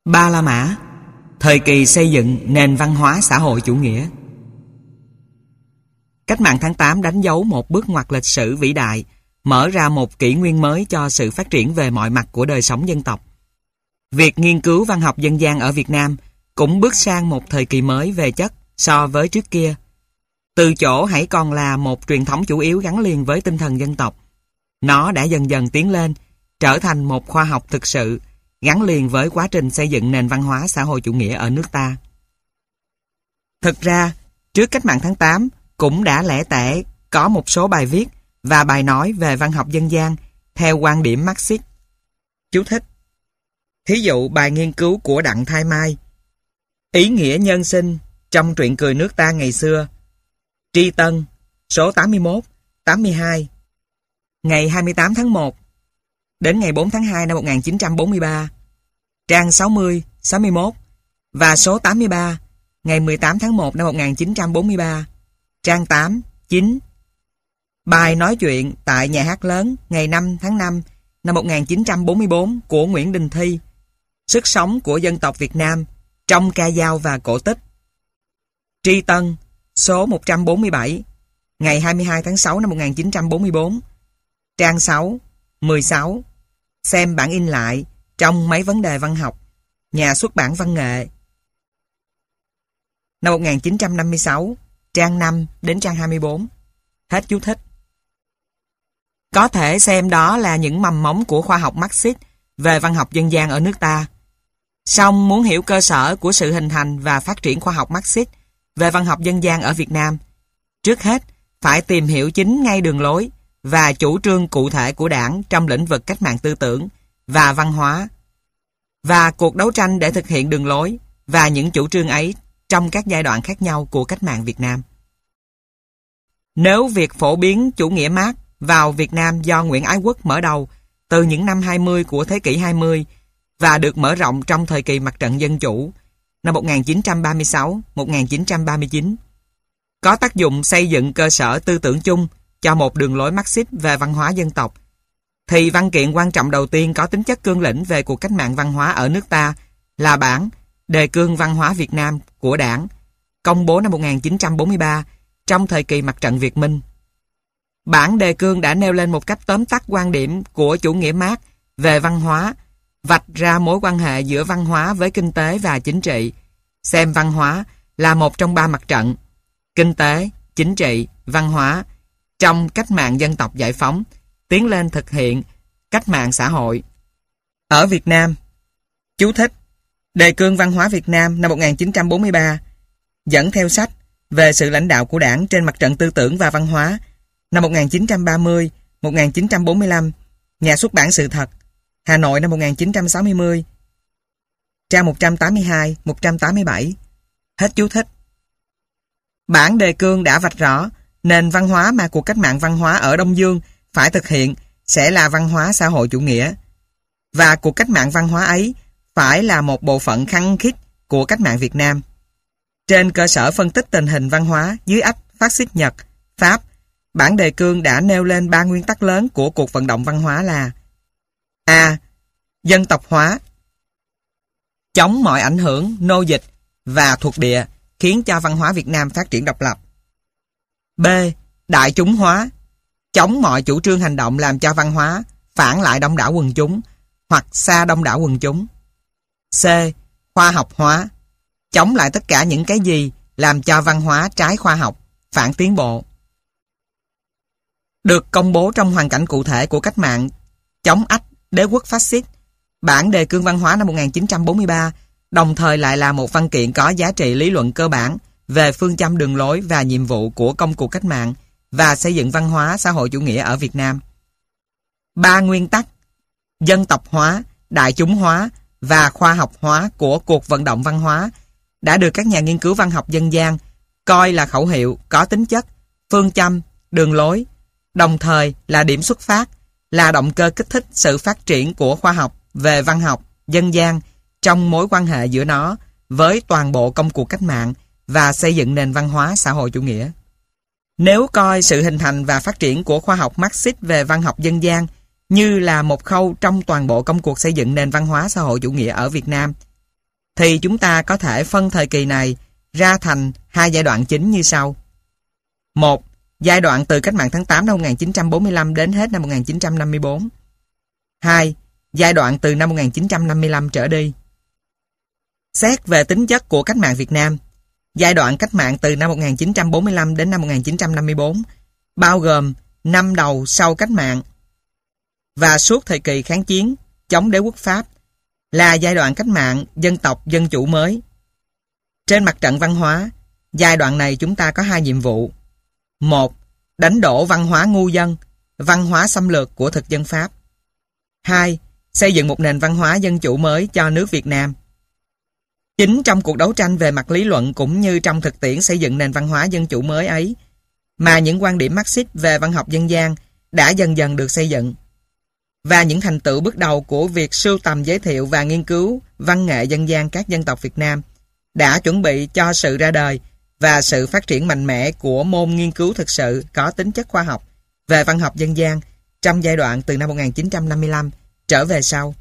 Ba La Mã, thời kỳ xây dựng nền văn hóa xã hội chủ nghĩa. Cách mạng tháng 8 đánh dấu một bước ngoặt lịch sử vĩ đại, mở ra một kỷ nguyên mới cho sự phát triển về mọi mặt của đời sống dân tộc. Việc nghiên cứu văn học dân gian ở Việt Nam cũng bước sang một thời kỳ mới về chất so với trước kia. Từ chỗ hãy còn là một truyền thống chủ yếu gắn liền với tinh thần dân tộc, nó đã dần dần tiến lên, trở thành một khoa học thực sự, gắn liền với quá trình xây dựng nền văn hóa xã hội chủ nghĩa ở nước ta. Thực ra, trước cách mạng tháng 8 cũng đã lẻ tẻ có một số bài viết và bài nói về văn học dân gian theo quan điểm Marxist. Chú thích: thí dụ bài nghiên cứu của Đặng Thái Mai, Ý nghĩa nhân sinh trong truyện cười nước ta ngày xưa, Tri Tân, số 81, 82, ngày 28 tháng 1 đến ngày 4 tháng 2 năm 1943, trang 60, 61 và số 83, ngày 18 tháng 1 năm 1943, trang 8, 9. Bài nói chuyện tại Nhà hát lớn ngày 5 tháng 5 năm 1944 của Nguyễn Đình Thi, Sức sống của dân tộc Việt Nam trong ca dao và cổ tích, Tri Tân, số 147, ngày 22 tháng 6 năm 1944, trang 6, 16. Xem bản in lại trong Mấy vấn đề văn học, Nhà xuất bản Văn nghệ, năm 1956, trang 5 đến trang 24. Hết chú thích. Có thể xem đó là những mầm mống của khoa học Marxist về văn học dân gian ở nước ta. Song muốn hiểu cơ sở của sự hình thành và phát triển khoa học Marxist về văn học dân gian ở Việt Nam, trước hết phải tìm hiểu chính ngay đường lối và chủ trương cụ thể của Đảng trong lĩnh vực cách mạng tư tưởng và văn hóa, và cuộc đấu tranh để thực hiện đường lối và những chủ trương ấy trong các giai đoạn khác nhau của cách mạng Việt Nam. Nếu việc phổ biến chủ nghĩa Mác vào Việt Nam do Nguyễn Ái Quốc mở đầu từ những năm 20 của thế kỷ 20 và được mở rộng trong thời kỳ mặt trận dân chủ năm 1936-1939, có tác dụng xây dựng cơ sở tư tưởng chung cho một đường lối Marxist về văn hóa dân tộc, thì văn kiện quan trọng đầu tiên có tính chất cương lĩnh về cuộc cách mạng văn hóa ở nước ta là bản Đề cương văn hóa Việt Nam của Đảng, công bố năm 1943 trong thời kỳ mặt trận Việt Minh. Bản đề cương đã nêu lên một cách tóm tắt quan điểm của chủ nghĩa Mác về văn hóa, vạch ra mối quan hệ giữa văn hóa với kinh tế và chính trị, xem văn hóa là một trong ba mặt trận: kinh tế, chính trị, văn hóa trong cách mạng dân tộc giải phóng, tiến lên thực hiện cách mạng xã hội. Ở Việt Nam, chú thích: Đề cương văn hóa Việt Nam năm 1943 dẫn theo sách về sự lãnh đạo của Đảng trên mặt trận tư tưởng và văn hóa năm 1930-1945, Nhà xuất bản Sự thật, Hà Nội năm 1960, trang 182-187. Hết chú thích. Bản đề cương đã vạch rõ nền văn hóa mà cuộc cách mạng văn hóa ở Đông Dương phải thực hiện sẽ là văn hóa xã hội chủ nghĩa, và cuộc cách mạng văn hóa ấy phải là một bộ phận khăng khít của cách mạng Việt Nam. Trên cơ sở phân tích tình hình văn hóa dưới ách phát xít Nhật, Pháp, bản đề cương đã nêu lên ba nguyên tắc lớn của cuộc vận động văn hóa là: A. Dân tộc hóa, chống mọi ảnh hưởng nô dịch và thuộc địa khiến cho văn hóa Việt Nam phát triển độc lập. B. Đại chúng hóa, chống mọi chủ trương hành động làm cho văn hóa phản lại đông đảo quần chúng hoặc xa đông đảo quần chúng. C. Khoa học hóa, chống lại tất cả những cái gì làm cho văn hóa trái khoa học, phản tiến bộ. Được công bố trong hoàn cảnh cụ thể của cách mạng chống ách đế quốc phát xít, bản đề cương văn hóa năm 1943 đồng thời lại là một văn kiện có giá trị lý luận cơ bản về phương châm đường lối và nhiệm vụ của công cuộc cách mạng và xây dựng văn hóa xã hội chủ nghĩa ở Việt Nam. Ba nguyên tắc dân tộc hóa, đại chúng hóa và khoa học hóa của cuộc vận động văn hóa đã được các nhà nghiên cứu văn học dân gian coi là khẩu hiệu có tính chất, phương châm, đường lối, đồng thời là điểm xuất phát, là động cơ kích thích sự phát triển của khoa học về văn học dân gian trong mối quan hệ giữa nó với toàn bộ công cuộc cách mạng và xây dựng nền văn hóa xã hội chủ nghĩa. Nếu coi sự hình thành và phát triển của khoa học Marxist về văn học dân gian như là một khâu trong toàn bộ công cuộc xây dựng nền văn hóa xã hội chủ nghĩa ở Việt Nam, thì chúng ta có thể phân thời kỳ này ra thành hai giai đoạn chính như sau. 1. Giai đoạn từ cách mạng tháng 8 năm 1945 đến hết năm 1954. 2. Giai đoạn từ năm 1955 trở đi. Xét về tính chất của cách mạng Việt Nam, giai đoạn cách mạng từ năm 1945 đến năm 1954 bao gồm năm đầu sau cách mạng và suốt thời kỳ kháng chiến chống đế quốc Pháp là giai đoạn cách mạng dân tộc dân chủ mới. Trên mặt trận văn hóa, giai đoạn này chúng ta có hai nhiệm vụ. 1. Đánh đổ văn hóa ngu dân, văn hóa xâm lược của thực dân Pháp. 2. Xây dựng một nền văn hóa dân chủ mới cho nước Việt Nam. Chính trong cuộc đấu tranh về mặt lý luận cũng như trong thực tiễn xây dựng nền văn hóa dân chủ mới ấy mà những quan điểm Marxist về văn học dân gian đã dần dần được xây dựng. Và những thành tựu bước đầu của việc sưu tầm, giới thiệu và nghiên cứu văn nghệ dân gian các dân tộc Việt Nam đã chuẩn bị cho sự ra đời và sự phát triển mạnh mẽ của môn nghiên cứu thực sự có tính chất khoa học về văn học dân gian trong giai đoạn từ năm 1955 trở về sau.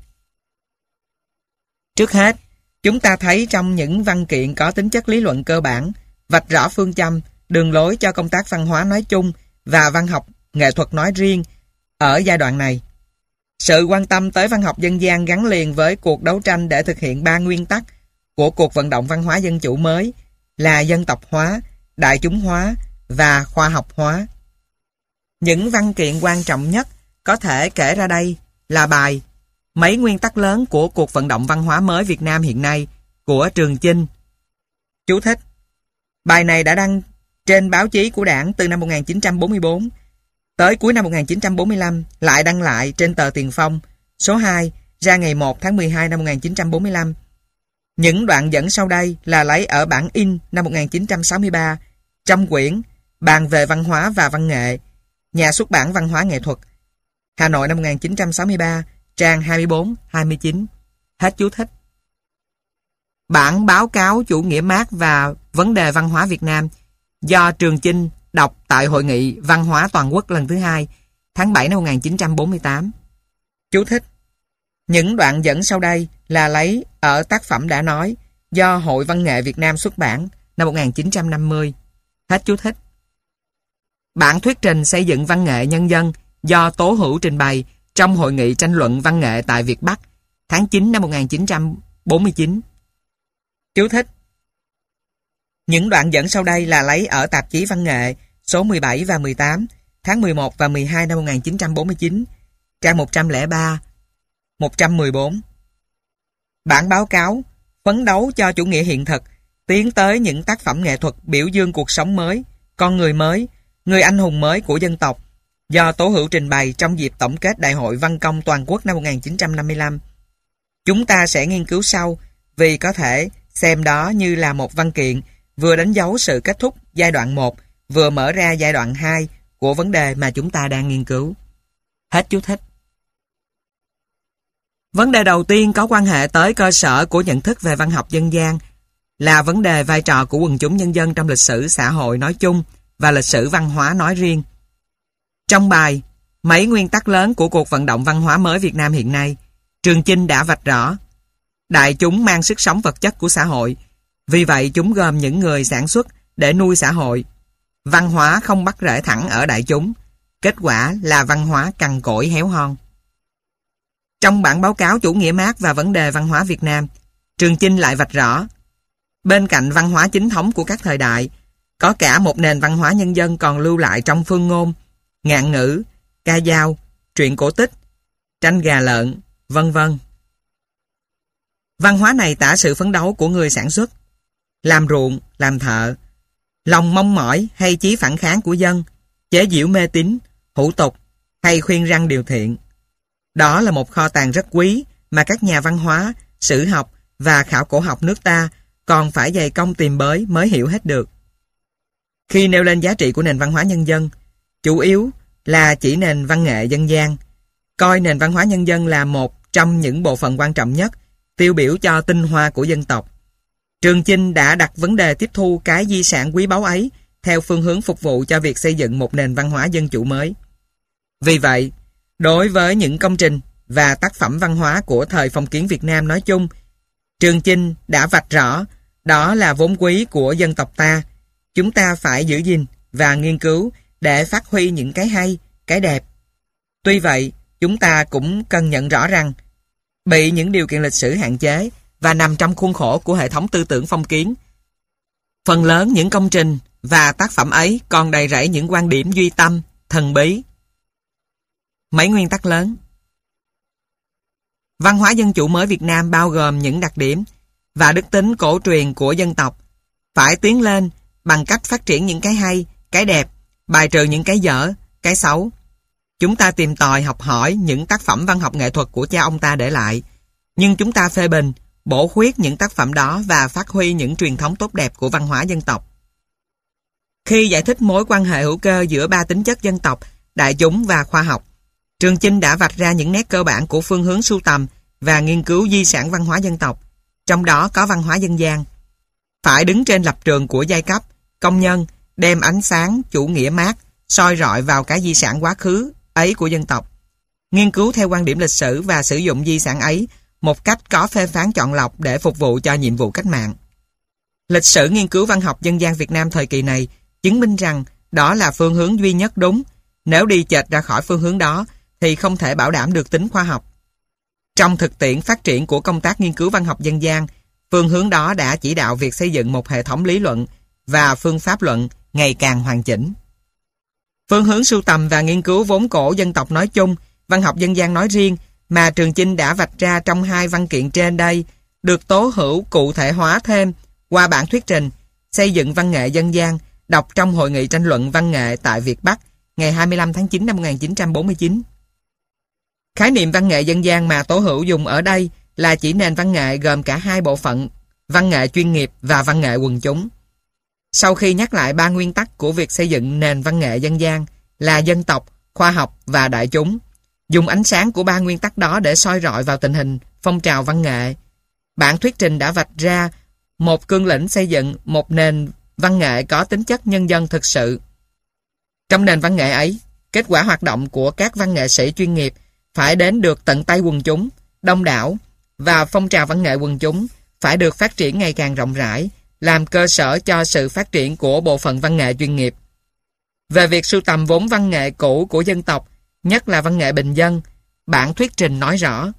Trước hết, chúng ta thấy trong những văn kiện có tính chất lý luận cơ bản, vạch rõ phương châm, đường lối cho công tác văn hóa nói chung và văn học nghệ thuật nói riêng ở giai đoạn này. Sự quan tâm tới văn học dân gian gắn liền với cuộc đấu tranh để thực hiện ba nguyên tắc của cuộc vận động văn hóa dân chủ mới là dân tộc hóa, đại chúng hóa và khoa học hóa. Những văn kiện quan trọng nhất có thể kể ra đây là bài Mấy nguyên tắc lớn của cuộc vận động văn hóa mới Việt Nam hiện nay của Trường Chinh. Chú thích: bài này đã đăng trên báo chí của Đảng từ năm 1944. Tới cuối năm 1945 lại đăng lại trên tờ Tiền Phong số 2 ra ngày 1 tháng 12 năm 1945. Những đoạn dẫn sau đây là lấy ở bản in năm 1963 trong quyển Bàn về văn hóa và văn nghệ, Nhà xuất bản Văn hóa Nghệ thuật, Hà Nội năm 1963, trang 24-29. Hết chú thích. Bản báo cáo chủ nghĩa Mác và vấn đề văn hóa Việt Nam do Trường Chinh đọc tại Hội nghị Văn hóa Toàn quốc lần thứ 2 tháng 7 năm 1948. Chú thích: những đoạn dẫn sau đây là lấy ở tác phẩm đã nói do Hội Văn nghệ Việt Nam xuất bản năm 1950. Hết chú thích. Bản thuyết trình xây dựng văn nghệ nhân dân do Tố Hữu trình bày trong Hội nghị tranh luận văn nghệ tại Việt Bắc tháng 9 năm 1949. Chú thích: những đoạn dẫn sau đây là lấy ở tạp chí Văn nghệ số 17 và 18 tháng 11 và 12 năm 1949, trang 103, 114. Bản báo cáo phấn đấu cho chủ nghĩa hiện thực, tiến tới những tác phẩm nghệ thuật biểu dương cuộc sống mới, con người mới, người anh hùng mới của dân tộc, do Tố Hữu trình bày trong dịp tổng kết Đại hội Văn công Toàn quốc năm 1955. Chúng ta sẽ nghiên cứu sau vì có thể xem đó như là một văn kiện vừa đánh dấu sự kết thúc giai đoạn 1, vừa mở ra giai đoạn 2 của vấn đề mà chúng ta đang nghiên cứu. Hết chú thích. Vấn đề đầu tiên có quan hệ tới cơ sở của nhận thức về văn học dân gian là vấn đề vai trò của quần chúng nhân dân trong lịch sử xã hội nói chung và lịch sử văn hóa nói riêng. Trong bài Mấy nguyên tắc lớn của cuộc vận động văn hóa mới Việt Nam hiện nay, Trường Chinh đã vạch rõ đại chúng mang sức sống vật chất của xã hội, vì vậy chúng gồm những người sản xuất để nuôi xã hội. Văn hóa không bắt rễ thẳng ở đại chúng, kết quả là văn hóa cằn cỗi héo hon. Trong bản báo cáo chủ nghĩa Mác và vấn đề văn hóa Việt Nam, Trường Chinh lại vạch rõ bên cạnh văn hóa chính thống của các thời đại, có cả một nền văn hóa nhân dân còn lưu lại trong phương ngôn, ngạn ngữ, ca dao, truyện cổ tích, tranh gà lợn, vân vân. Văn hóa này tả sự phấn đấu của người sản xuất, làm ruộng, làm thợ, lòng mong mỏi hay chí phản kháng của dân, chế giễu mê tín, hủ tục hay khuyên răn điều thiện. Đó là một kho tàng rất quý mà các nhà văn hóa, sử học và khảo cổ học nước ta còn phải dày công tìm bới mới hiểu hết được. Khi nêu lên giá trị của nền văn hóa nhân dân, chủ yếu là chỉ nền văn nghệ dân gian, coi nền văn hóa nhân dân là một trong những bộ phận quan trọng nhất, tiêu biểu cho tinh hoa của dân tộc. Trường Chinh đã đặt vấn đề tiếp thu cái di sản quý báu ấy theo phương hướng phục vụ cho việc xây dựng một nền văn hóa dân chủ mới. Vì vậy, đối với những công trình và tác phẩm văn hóa của thời phong kiến Việt Nam nói chung, Trường Chinh đã vạch rõ, đó là vốn quý của dân tộc ta. Chúng ta phải giữ gìn và nghiên cứu để phát huy những cái hay, cái đẹp. Tuy vậy, chúng ta cũng cần nhận rõ rằng bị những điều kiện lịch sử hạn chế và nằm trong khuôn khổ của hệ thống tư tưởng phong kiến. Phần lớn những công trình và tác phẩm ấy còn đầy rẫy những quan điểm duy tâm, thần bí. Mấy nguyên tắc lớn. Văn hóa dân chủ mới Việt Nam bao gồm những đặc điểm và đức tính cổ truyền của dân tộc, phải tiến lên bằng cách phát triển những cái hay, cái đẹp, bài trừ những cái dở, cái xấu. Chúng ta tìm tòi học hỏi những tác phẩm văn học nghệ thuật của cha ông ta để lại, nhưng chúng ta phê bình, bổ khuyết những tác phẩm đó và phát huy những truyền thống tốt đẹp của văn hóa dân tộc. Khi giải thích mối quan hệ hữu cơ giữa ba tính chất dân tộc, đại chúng và khoa học, Trường Chinh đã vạch ra những nét cơ bản của phương hướng sưu tầm và nghiên cứu di sản văn hóa dân tộc, trong đó có văn hóa dân gian. Phải đứng trên lập trường của giai cấp, công nhân, đem ánh sáng chủ nghĩa Mác soi rọi vào cái di sản quá khứ ấy của dân tộc. Nghiên cứu theo quan điểm lịch sử và sử dụng di sản ấy một cách có phê phán chọn lọc để phục vụ cho nhiệm vụ cách mạng. Lịch sử nghiên cứu văn học dân gian Việt Nam thời kỳ này chứng minh rằng đó là phương hướng duy nhất đúng. Nếu đi chệch ra khỏi phương hướng đó thì không thể bảo đảm được tính khoa học. Trong thực tiễn phát triển của công tác nghiên cứu văn học dân gian, phương hướng đó đã chỉ đạo việc xây dựng một hệ thống lý luận và phương pháp luận ngày càng hoàn chỉnh. Phương hướng sưu tầm và nghiên cứu vốn cổ dân tộc nói chung, văn học dân gian nói riêng mà Trường Chinh đã vạch ra trong hai văn kiện trên đây được Tố Hữu cụ thể hóa thêm qua bản thuyết trình xây dựng văn nghệ dân gian đọc trong Hội nghị tranh luận văn nghệ tại Việt Bắc ngày 25 tháng 9 năm 1949. Khái niệm văn nghệ dân gian mà Tố Hữu dùng ở đây là chỉ nền văn nghệ gồm cả hai bộ phận, văn nghệ chuyên nghiệp và văn nghệ quần chúng. Sau khi nhắc lại ba nguyên tắc của việc xây dựng nền văn nghệ dân gian là dân tộc, khoa học và đại chúng, dùng ánh sáng của ba nguyên tắc đó để soi rọi vào tình hình phong trào văn nghệ, bản thuyết trình đã vạch ra một cương lĩnh xây dựng một nền văn nghệ có tính chất nhân dân thực sự. Trong nền văn nghệ ấy, kết quả hoạt động của các văn nghệ sĩ chuyên nghiệp phải đến được tận tay quần chúng, đông đảo, và phong trào văn nghệ quần chúng phải được phát triển ngày càng rộng rãi, làm cơ sở cho sự phát triển của bộ phận văn nghệ chuyên nghiệp. Về việc sưu tầm vốn văn nghệ cũ của dân tộc, nhất là văn nghệ bình dân, bản thuyết trình nói rõ.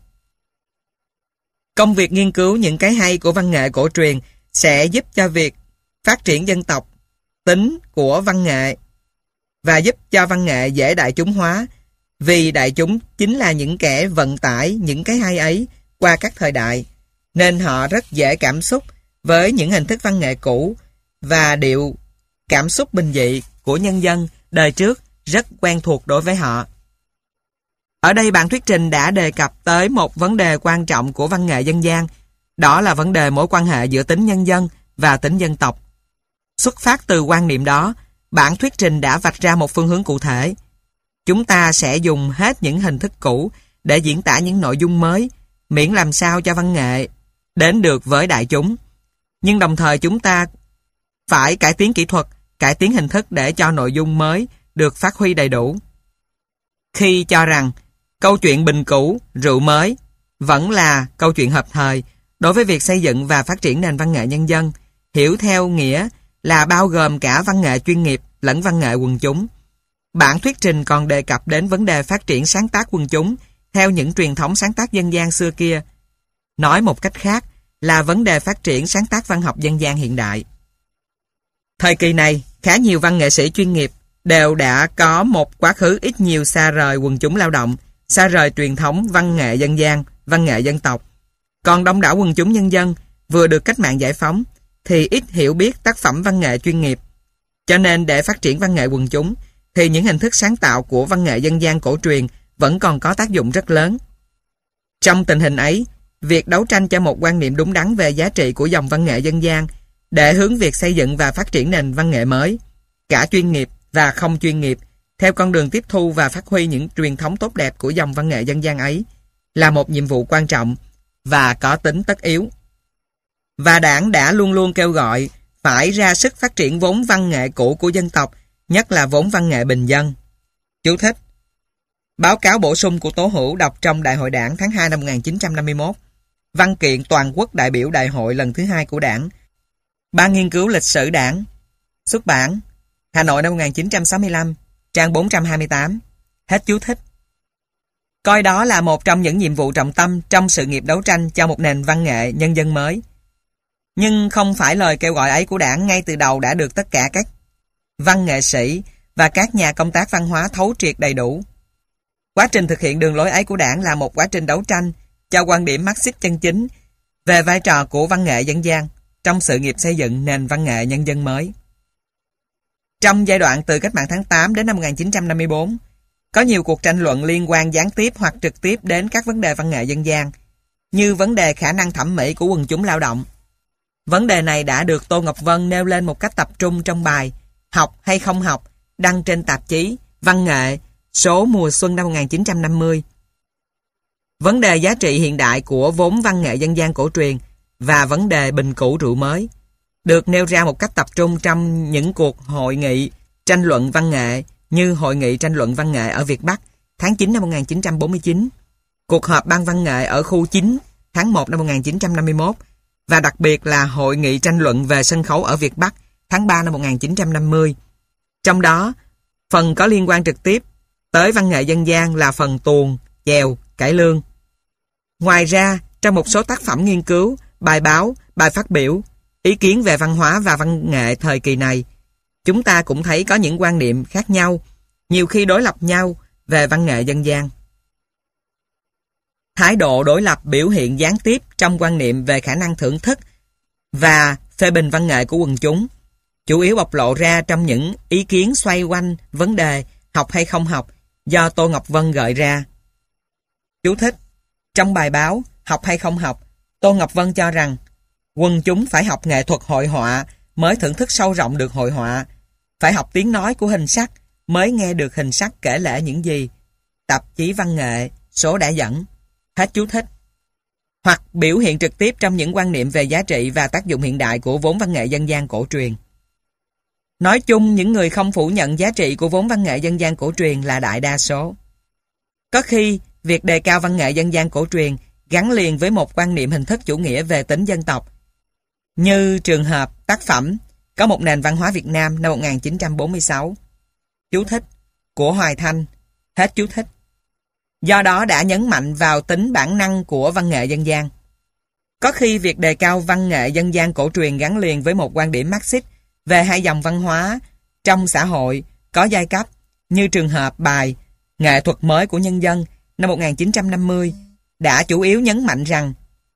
Công việc nghiên cứu những cái hay của văn nghệ cổ truyền sẽ giúp cho việc phát triển dân tộc, tính của văn nghệ và giúp cho văn nghệ dễ đại chúng hóa, vì đại chúng chính là những kẻ vận tải những cái hay ấy qua các thời đại, nên họ rất dễ cảm xúc với những hình thức văn nghệ cũ và điệu cảm xúc bình dị của nhân dân đời trước rất quen thuộc đối với họ. Ở đây bản thuyết trình đã đề cập tới một vấn đề quan trọng của văn nghệ dân gian, đó là vấn đề mối quan hệ giữa tính nhân dân và tính dân tộc. Xuất phát từ quan niệm đó, bản thuyết trình đã vạch ra một phương hướng cụ thể. Chúng ta sẽ dùng hết những hình thức cũ để diễn tả những nội dung mới, miễn làm sao cho văn nghệ đến được với đại chúng. Nhưng đồng thời chúng ta phải cải tiến kỹ thuật, cải tiến hình thức để cho nội dung mới được phát huy đầy đủ. Khi cho rằng câu chuyện bình cũ, rượu mới vẫn là câu chuyện hợp thời đối với việc xây dựng và phát triển nền văn nghệ nhân dân, hiểu theo nghĩa là bao gồm cả văn nghệ chuyên nghiệp lẫn văn nghệ quần chúng. Bản thuyết trình còn đề cập đến vấn đề phát triển sáng tác quần chúng theo những truyền thống sáng tác dân gian xưa kia. Nói một cách khác là vấn đề phát triển sáng tác văn học dân gian hiện đại. Thời kỳ này, khá nhiều văn nghệ sĩ chuyên nghiệp đều đã có một quá khứ ít nhiều xa rời quần chúng lao động, xa rời truyền thống văn nghệ dân gian, văn nghệ dân tộc. Còn đông đảo quần chúng nhân dân vừa được cách mạng giải phóng thì ít hiểu biết tác phẩm văn nghệ chuyên nghiệp. Cho nên để phát triển văn nghệ quần chúng thì những hình thức sáng tạo của văn nghệ dân gian cổ truyền vẫn còn có tác dụng rất lớn. Trong tình hình ấy, việc đấu tranh cho một quan niệm đúng đắn về giá trị của dòng văn nghệ dân gian để hướng việc xây dựng và phát triển nền văn nghệ mới, cả chuyên nghiệp và không chuyên nghiệp, theo con đường tiếp thu và phát huy những truyền thống tốt đẹp của dòng văn nghệ dân gian ấy, là một nhiệm vụ quan trọng và có tính tất yếu. Và Đảng đã luôn luôn kêu gọi phải ra sức phát triển vốn văn nghệ cũ của dân tộc, nhất là vốn văn nghệ bình dân. Chú thích: báo cáo bổ sung của Tố Hữu đọc trong Đại hội Đảng tháng 2 năm 1951. Văn kiện toàn quốc đại biểu đại hội lần thứ 2 của Đảng. Ban nghiên cứu lịch sử Đảng. Xuất bản Hà Nội năm 1965, trang 428. Hết chú thích. Coi đó là một trong những nhiệm vụ trọng tâm trong sự nghiệp đấu tranh cho một nền văn nghệ nhân dân mới. Nhưng không phải lời kêu gọi ấy của Đảng ngay từ đầu đã được tất cả các văn nghệ sĩ và các nhà công tác văn hóa thấu triệt đầy đủ. Quá trình thực hiện đường lối ấy của Đảng là một quá trình đấu tranh cho quan điểm Marxist chân chính về vai trò của văn nghệ dân gian trong sự nghiệp xây dựng nền văn nghệ nhân dân mới. Trong giai đoạn từ cách mạng tháng 8 đến năm 1954, có nhiều cuộc tranh luận liên quan gián tiếp hoặc trực tiếp đến các vấn đề văn nghệ dân gian, như vấn đề khả năng thẩm mỹ của quần chúng lao động. Vấn đề này đã được Tô Ngọc Vân nêu lên một cách tập trung trong bài Học hay không học, đăng trên tạp chí Văn nghệ, số mùa xuân năm 1950. Vấn đề giá trị hiện đại của vốn văn nghệ dân gian cổ truyền và vấn đề bình cũ rượu mới được nêu ra một cách tập trung trong những cuộc hội nghị tranh luận văn nghệ như Hội nghị tranh luận văn nghệ ở Việt Bắc tháng 9 năm 1949, cuộc họp ban văn nghệ ở khu 9 tháng 1 năm 1951 và đặc biệt là Hội nghị tranh luận về sân khấu ở Việt Bắc tháng 3 năm 1950. Trong đó, phần có liên quan trực tiếp tới văn nghệ dân gian là phần tuồng, chèo, cải lương. Ngoài ra, trong một số tác phẩm nghiên cứu, bài báo, bài phát biểu, ý kiến về văn hóa và văn nghệ thời kỳ này, chúng ta cũng thấy có những quan niệm khác nhau, nhiều khi đối lập nhau về văn nghệ dân gian. Thái độ đối lập biểu hiện gián tiếp trong quan niệm về khả năng thưởng thức và phê bình văn nghệ của quần chúng, chủ yếu bộc lộ ra trong những ý kiến xoay quanh vấn đề học hay không học do Tô Ngọc Vân gợi ra. Chú thích: trong bài báo Học hay không học, Tô Ngọc Vân cho rằng quần chúng phải học nghệ thuật hội họa mới thưởng thức sâu rộng được hội họa, phải học tiếng nói của hình sắc mới nghe được hình sắc kể lể những gì tạp chí văn nghệ số đã dẫn. Hết chú thích. Hoặc biểu hiện trực tiếp trong những quan niệm về giá trị và tác dụng hiện đại của vốn văn nghệ dân gian cổ truyền. Nói chung, những người không phủ nhận giá trị của vốn văn nghệ dân gian cổ truyền là đại đa số. Có khi, việc đề cao văn nghệ dân gian cổ truyền gắn liền với một quan niệm hình thức chủ nghĩa về tính dân tộc, như trường hợp tác phẩm Có một nền văn hóa Việt Nam năm 1946. Chú thích của Hoài Thanh. Hết chú thích. Do đó đã nhấn mạnh vào tính bản năng của văn nghệ dân gian. Có khi việc đề cao văn nghệ dân gian cổ truyền gắn liền với một quan điểm Marxist về hai dòng văn hóa trong xã hội có giai cấp, như trường hợp bài Nghệ thuật mới của nhân dân năm 1950 đã chủ yếu nhấn mạnh rằng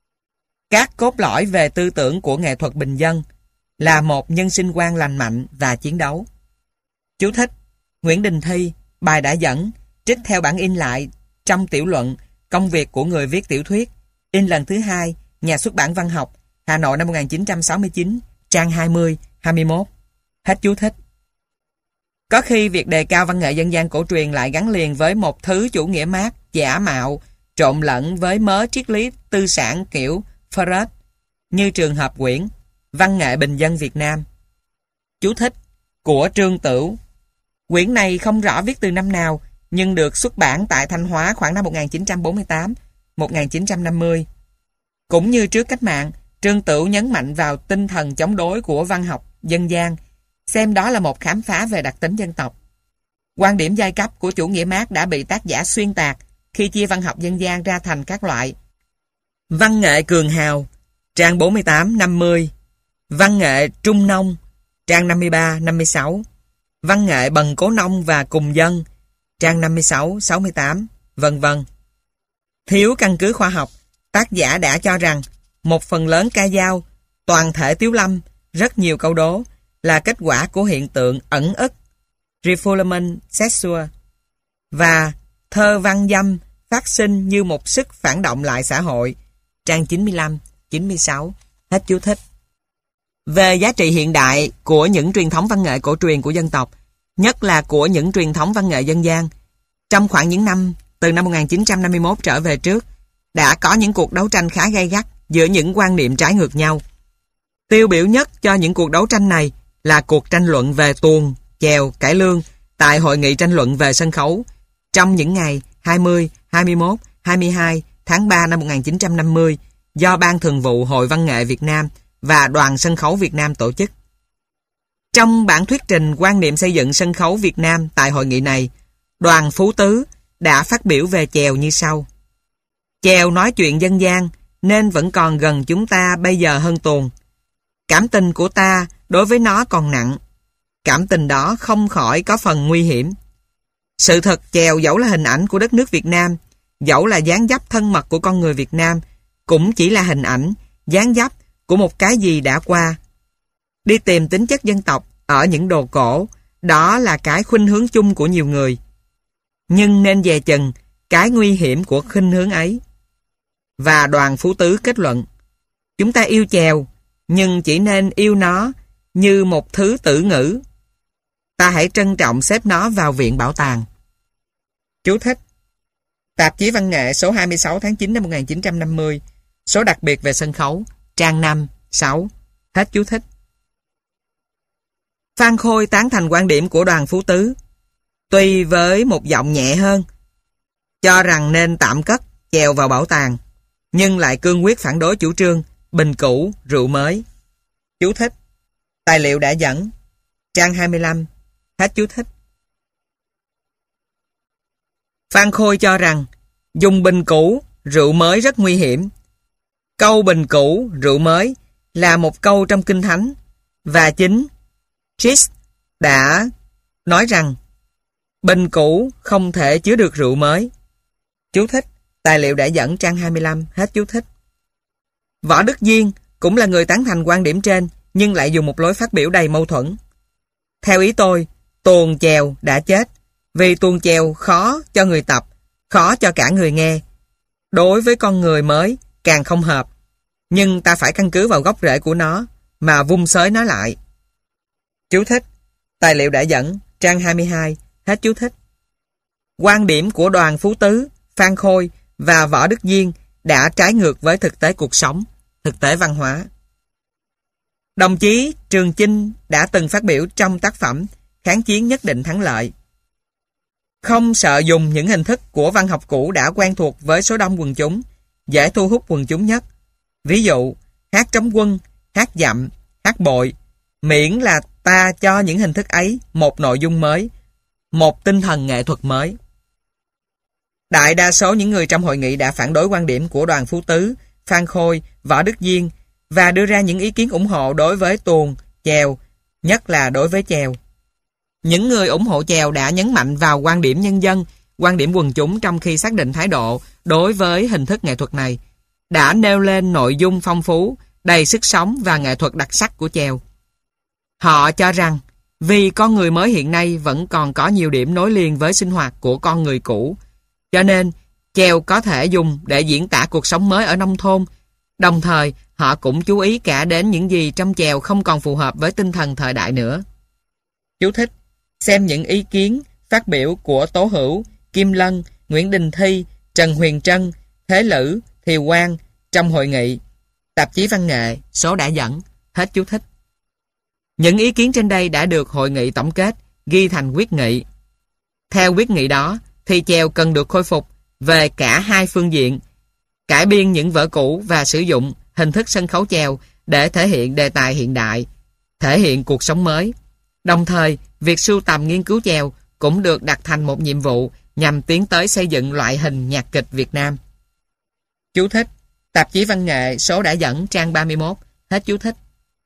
các cốt lõi về tư tưởng của nghệ thuật bình dân là một nhân sinh quan lành mạnh và chiến đấu. Chú thích: Nguyễn Đình Thi, bài đã dẫn, trích theo bản in lại trong tiểu luận Công việc của người viết tiểu thuyết, in lần thứ 2, Nhà xuất bản Văn học, Hà Nội năm 1969, trang 20, 21. Hết chú thích. Có khi việc đề cao văn nghệ dân gian cổ truyền lại gắn liền với một thứ chủ nghĩa mác, giả mạo, trộn lẫn với mớ triết lý tư sản kiểu Freud, như trường hợp quyển Văn nghệ bình dân Việt Nam. Chú thích của Trương Tửu. Quyển này không rõ viết từ năm nào, nhưng được xuất bản tại Thanh Hóa khoảng năm 1948-1950. Cũng như trước cách mạng, Trương Tửu nhấn mạnh vào tinh thần chống đối của văn học dân gian, xem đó là một khám phá về đặc tính dân tộc. Quan điểm giai cấp của chủ nghĩa Mác đã bị tác giả xuyên tạc khi chia văn học dân gian ra thành các loại: văn nghệ cường hào, trang 48-50, văn nghệ trung nông, trang 53-56, văn nghệ bần cố nông và cùng dân, trang 56-68, vân vân. Thiếu căn cứ khoa học, tác giả đã cho rằng một phần lớn ca dao, toàn thể tiếu lâm, rất nhiều câu đố là kết quả của hiện tượng ẩn ức refoulement sexual, và thơ văn dâm phát sinh như một sức phản động lại xã hội, trang 95-96. Hết chú thích. Về giá trị hiện đại của những truyền thống văn nghệ cổ truyền của dân tộc, nhất là của những truyền thống văn nghệ dân gian, trong khoảng những năm từ năm 1951 trở về trước, đã có những cuộc đấu tranh khá gay gắt giữa những quan niệm trái ngược nhau. Tiêu biểu nhất cho những cuộc đấu tranh này là cuộc tranh luận về tuồng, chèo, cải lương tại Hội nghị tranh luận về sân khấu trong những ngày 20, 21, 22 tháng 3 năm 1950 do Ban Thường vụ Hội Văn nghệ Việt Nam và Đoàn Sân khấu Việt Nam tổ chức. Trong bản thuyết trình quan niệm xây dựng sân khấu Việt Nam tại hội nghị này, Đoàn Phú Tứ đã phát biểu về chèo như sau. Chèo nói chuyện dân gian nên vẫn còn gần chúng ta bây giờ hơn tuồng. Cảm tình của ta đối với nó còn nặng. Cảm tình đó không khỏi có phần nguy hiểm. Sự thật chèo dẫu là hình ảnh của đất nước Việt Nam, dẫu là dáng dấp thân mật của con người Việt Nam, cũng chỉ là hình ảnh, dáng dấp của một cái gì đã qua. Đi tìm tính chất dân tộc ở những đồ cổ, đó là cái khuynh hướng chung của nhiều người. Nhưng nên dè chừng cái nguy hiểm của khuynh hướng ấy. Và Đoàn Phú Tứ kết luận, chúng ta yêu chèo, nhưng chỉ nên yêu nó như một thứ tử ngữ. Ta hãy trân trọng xếp nó vào viện bảo tàng. Chú thích: Tạp chí Văn nghệ số 26 tháng 9 năm 1950, số đặc biệt về sân khấu, trang 5, 6. Hết chú thích. Phan Khôi tán thành quan điểm của Đoàn Phú Tứ, tuy với một giọng nhẹ hơn, cho rằng nên tạm cất chèo vào bảo tàng, nhưng lại cương quyết phản đối chủ trương bình cũ, rượu mới. Chú thích: Tài liệu đã dẫn, trang 25. Hết chú thích. Phan Khôi cho rằng dùng bình cũ, rượu mới rất nguy hiểm. Câu bình cũ, rượu mới là một câu trong Kinh Thánh, và chính Christ đã nói rằng bình cũ không thể chứa được rượu mới. Chú thích: Tài liệu đã dẫn, trang 25. Hết chú thích. Võ Đức Diên cũng là người tán thành quan điểm trên, nhưng lại dùng một lối phát biểu đầy mâu thuẫn. Theo ý tôi, tuồng chèo đã chết, vì tuồng chèo khó cho người tập, khó cho cả người nghe. Đối với con người mới càng không hợp, nhưng ta phải căn cứ vào gốc rễ của nó mà vung xới nó lại. Chú thích: Tài liệu đã dẫn, trang 22. Hết chú thích. Quan điểm của Đoàn Phú Tứ, Phan Khôi và Võ Đức Diên đã trái ngược với thực tế cuộc sống, thực tế văn hóa. Đồng chí Trường Chinh đã từng phát biểu trong tác phẩm Kháng chiến nhất định thắng lợi: không sợ dùng những hình thức của văn học cũ đã quen thuộc với số đông quần chúng, dễ thu hút quần chúng nhất. Ví dụ, hát trống quân, hát dặm, hát bội, miễn là ta cho những hình thức ấy một nội dung mới, một tinh thần nghệ thuật mới. Đại đa số những người trong hội nghị đã phản đối quan điểm của Đoàn Phú Tứ, Phan Khôi, Võ Đức Diên và đưa ra những ý kiến ủng hộ đối với tuồng, chèo, nhất là đối với chèo. Những người ủng hộ chèo đã nhấn mạnh vào quan điểm nhân dân, quan điểm quần chúng trong khi xác định thái độ đối với hình thức nghệ thuật này, đã nêu lên nội dung phong phú, đầy sức sống và nghệ thuật đặc sắc của chèo. Họ cho rằng, vì con người mới hiện nay vẫn còn có nhiều điểm nối liền với sinh hoạt của con người cũ, cho nên chèo có thể dùng để diễn tả cuộc sống mới ở nông thôn. Đồng thời, họ cũng chú ý cả đến những gì trong chèo không còn phù hợp với tinh thần thời đại nữa. Chú thích: Xem những ý kiến phát biểu của Tố Hữu, Kim Lân, Nguyễn Đình Thi, Trần Huyền Trân, Thế Lữ, Thiều Quang trong hội nghị. Tạp chí Văn nghệ, số đã dẫn. Hết chú thích. Những ý kiến trên đây đã được hội nghị tổng kết, ghi thành quyết nghị. Theo quyết nghị đó, thì chèo cần được khôi phục về cả hai phương diện: cải biên những vở cũ và sử dụng hình thức sân khấu chèo để thể hiện đề tài hiện đại, thể hiện cuộc sống mới. Đồng thời, việc sưu tầm nghiên cứu chèo cũng được đặt thành một nhiệm vụ nhằm tiến tới xây dựng loại hình nhạc kịch Việt Nam. Chú thích: Tạp chí Văn nghệ, số đã dẫn, trang 31. Hết chú thích.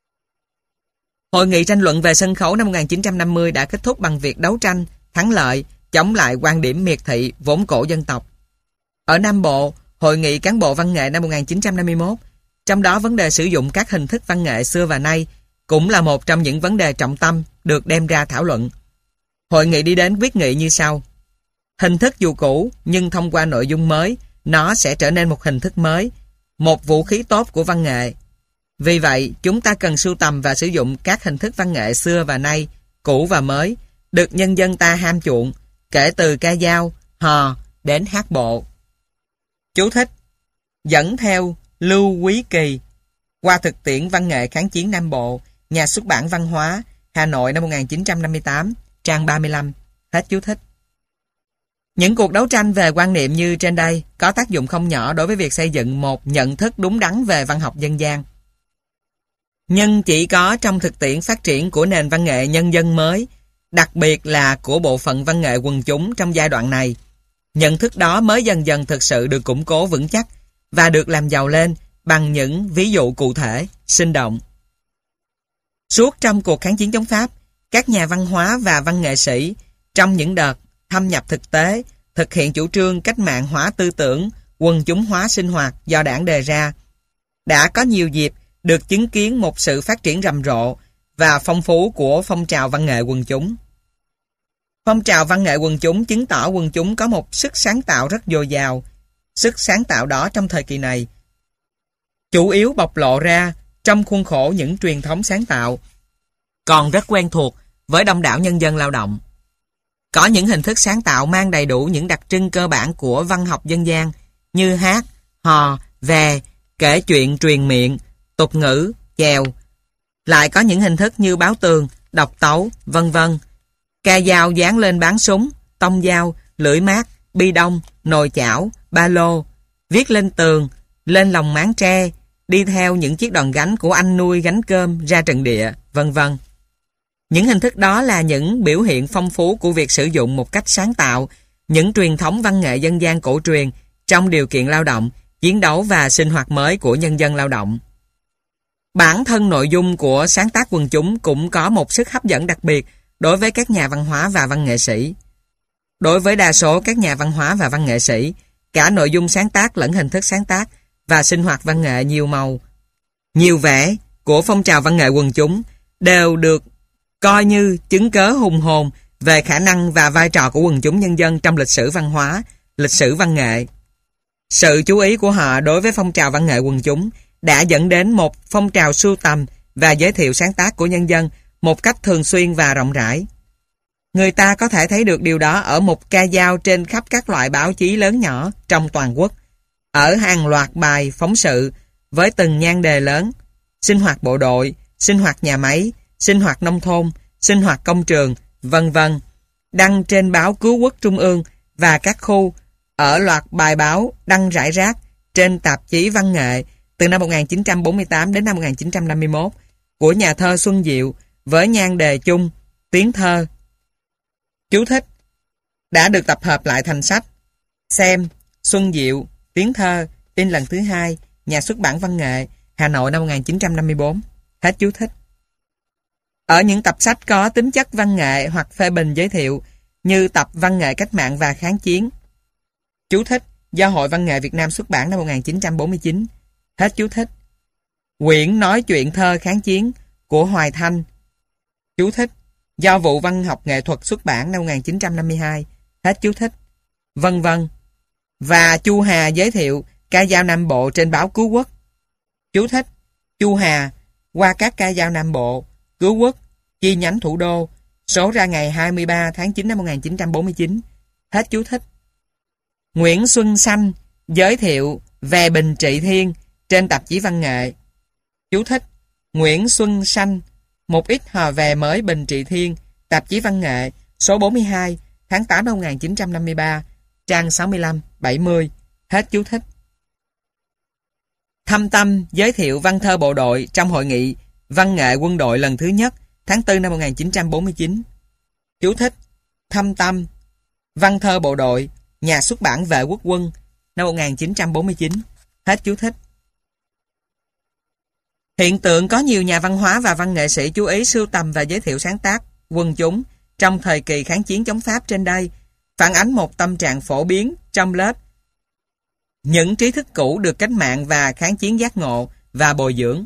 Hội nghị tranh luận về sân khấu năm 1950 đã kết thúc bằng việc đấu tranh, thắng lợi, chống lại quan điểm miệt thị, vốn cổ dân tộc. Ở Nam Bộ, Hội nghị cán bộ văn nghệ năm 1951, trong đó vấn đề sử dụng các hình thức văn nghệ xưa và nay, cũng là một trong những vấn đề trọng tâm được đem ra thảo luận. Hội nghị đi đến quyết nghị như sau. Hình thức dù cũ, nhưng thông qua nội dung mới, nó sẽ trở nên một hình thức mới, một vũ khí tốt của văn nghệ. Vì vậy, chúng ta cần sưu tầm và sử dụng các hình thức văn nghệ xưa và nay, cũ và mới, được nhân dân ta ham chuộng, kể từ ca dao, hò đến hát bộ. Chú thích: Dẫn theo Lưu Quý Kỳ, Qua thực tiễn văn nghệ kháng chiến Nam Bộ, Nhà xuất bản Văn hóa, Hà Nội năm 1958, trang 35. Hết chú thích. Những cuộc đấu tranh về quan niệm như trên đây có tác dụng không nhỏ đối với việc xây dựng một nhận thức đúng đắn về văn học dân gian. Nhưng chỉ có trong thực tiễn phát triển của nền văn nghệ nhân dân mới, đặc biệt là của bộ phận văn nghệ quần chúng trong giai đoạn này, nhận thức đó mới dần dần thực sự được củng cố vững chắc và được làm giàu lên bằng những ví dụ cụ thể, sinh động. Suốt trong cuộc kháng chiến chống Pháp, các nhà văn hóa và văn nghệ sĩ trong những đợt thâm nhập thực tế, thực hiện chủ trương cách mạng hóa tư tưởng, quần chúng hóa sinh hoạt do Đảng đề ra, đã có nhiều dịp được chứng kiến một sự phát triển rầm rộ và phong phú của phong trào văn nghệ quần chúng. Phong trào văn nghệ quần chúng chứng tỏ quần chúng có một sức sáng tạo rất dồi dào. Sức sáng tạo đó trong thời kỳ này chủ yếu bộc lộ ra trong khuôn khổ những truyền thống sáng tạo còn rất quen thuộc với đông đảo nhân dân lao động. Có những hình thức sáng tạo mang đầy đủ những đặc trưng cơ bản của văn học dân gian như hát, hò, vè, kể chuyện truyền miệng, tục ngữ, chèo. Lại có những hình thức như báo tường, đọc tấu, vân vân. Ca dao dán lên bán súng, tông dao, lưỡi mát, bi đông, nồi chảo, ba lô, viết lên tường, lên lồng máng tre, đi theo những chiếc đòn gánh của anh nuôi gánh cơm ra trận địa, vân vân. Những hình thức đó là những biểu hiện phong phú của việc sử dụng một cách sáng tạo những truyền thống văn nghệ dân gian cổ truyền trong điều kiện lao động, chiến đấu và sinh hoạt mới của nhân dân lao động. Bản thân nội dung của sáng tác quần chúng cũng có một sức hấp dẫn đặc biệt đối với các nhà văn hóa và văn nghệ sĩ. Đối với đa số các nhà văn hóa và văn nghệ sĩ, cả nội dung sáng tác lẫn hình thức sáng tác và sinh hoạt văn nghệ nhiều màu, nhiều vẻ của phong trào văn nghệ quần chúng đều được coi như chứng cớ hùng hồn về khả năng và vai trò của quần chúng nhân dân trong lịch sử văn hóa, lịch sử văn nghệ. Sự chú ý của họ đối với phong trào văn nghệ quần chúng đã dẫn đến một phong trào sưu tầm và giới thiệu sáng tác của nhân dân một cách thường xuyên và rộng rãi. Người ta có thể thấy được điều đó ở một ca dao trên khắp các loại báo chí lớn nhỏ trong toàn quốc, ở hàng loạt bài phóng sự với từng nhan đề lớn: sinh hoạt bộ đội, sinh hoạt nhà máy, sinh hoạt nông thôn, sinh hoạt công trường, vân vân, đăng trên báo Cứu Quốc Trung ương và các khu, ở loạt bài báo đăng rải rác trên tạp chí văn nghệ từ năm 1948 đến năm 1951 của nhà thơ Xuân Diệu với nhan đề chung Tiếng thơ. Chú thích: đã được tập hợp lại thành sách. Xem Xuân Diệu, Tiếng thơ, in lần thứ 2, Nhà xuất bản Văn nghệ, Hà Nội năm 1954. Hết chú thích. Ở những tập sách có tính chất văn nghệ hoặc phê bình giới thiệu như tập Văn nghệ cách mạng và kháng chiến. Chú thích: do Hội Văn nghệ Việt Nam xuất bản năm 1949. Hết chú thích. Quyển nói chuyện thơ kháng chiến của Hoài Thanh. Chú thích: do Vụ Văn học Nghệ thuật xuất bản năm 1952. Hết chú thích. Vân vân. Và Chu Hà giới thiệu ca dao Nam Bộ trên báo Cứu Quốc. Chú thích: Chu Hà qua các ca dao Nam Bộ, Cứu Quốc, chi nhánh Thủ Đô, số ra ngày 23 tháng 9 năm 1949. Hết chú thích. Nguyễn Xuân Xanh giới thiệu về Bình Trị Thiên trên tạp chí Văn nghệ. Chú thích: Nguyễn Xuân Xanh, một ít hò về mới Bình Trị Thiên, tạp chí Văn nghệ, số 42, tháng 8 năm 1953, trang 65-70. Hết chú thích. Thâm Tâm giới thiệu văn thơ bộ đội trong hội nghị Văn nghệ quân đội lần thứ nhất, tháng 4 năm 1949. Chú thích: Thâm Tâm, văn thơ bộ đội, nhà xuất bản Vệ Quốc quân, năm 1949. Hết chú thích. Hiện tượng có nhiều nhà văn hóa và văn nghệ sĩ chú ý sưu tầm và giới thiệu sáng tác quần chúng trong thời kỳ kháng chiến chống Pháp trên đây phản ánh một tâm trạng phổ biến trong lớp những trí thức cũ được cách mạng và kháng chiến giác ngộ và bồi dưỡng.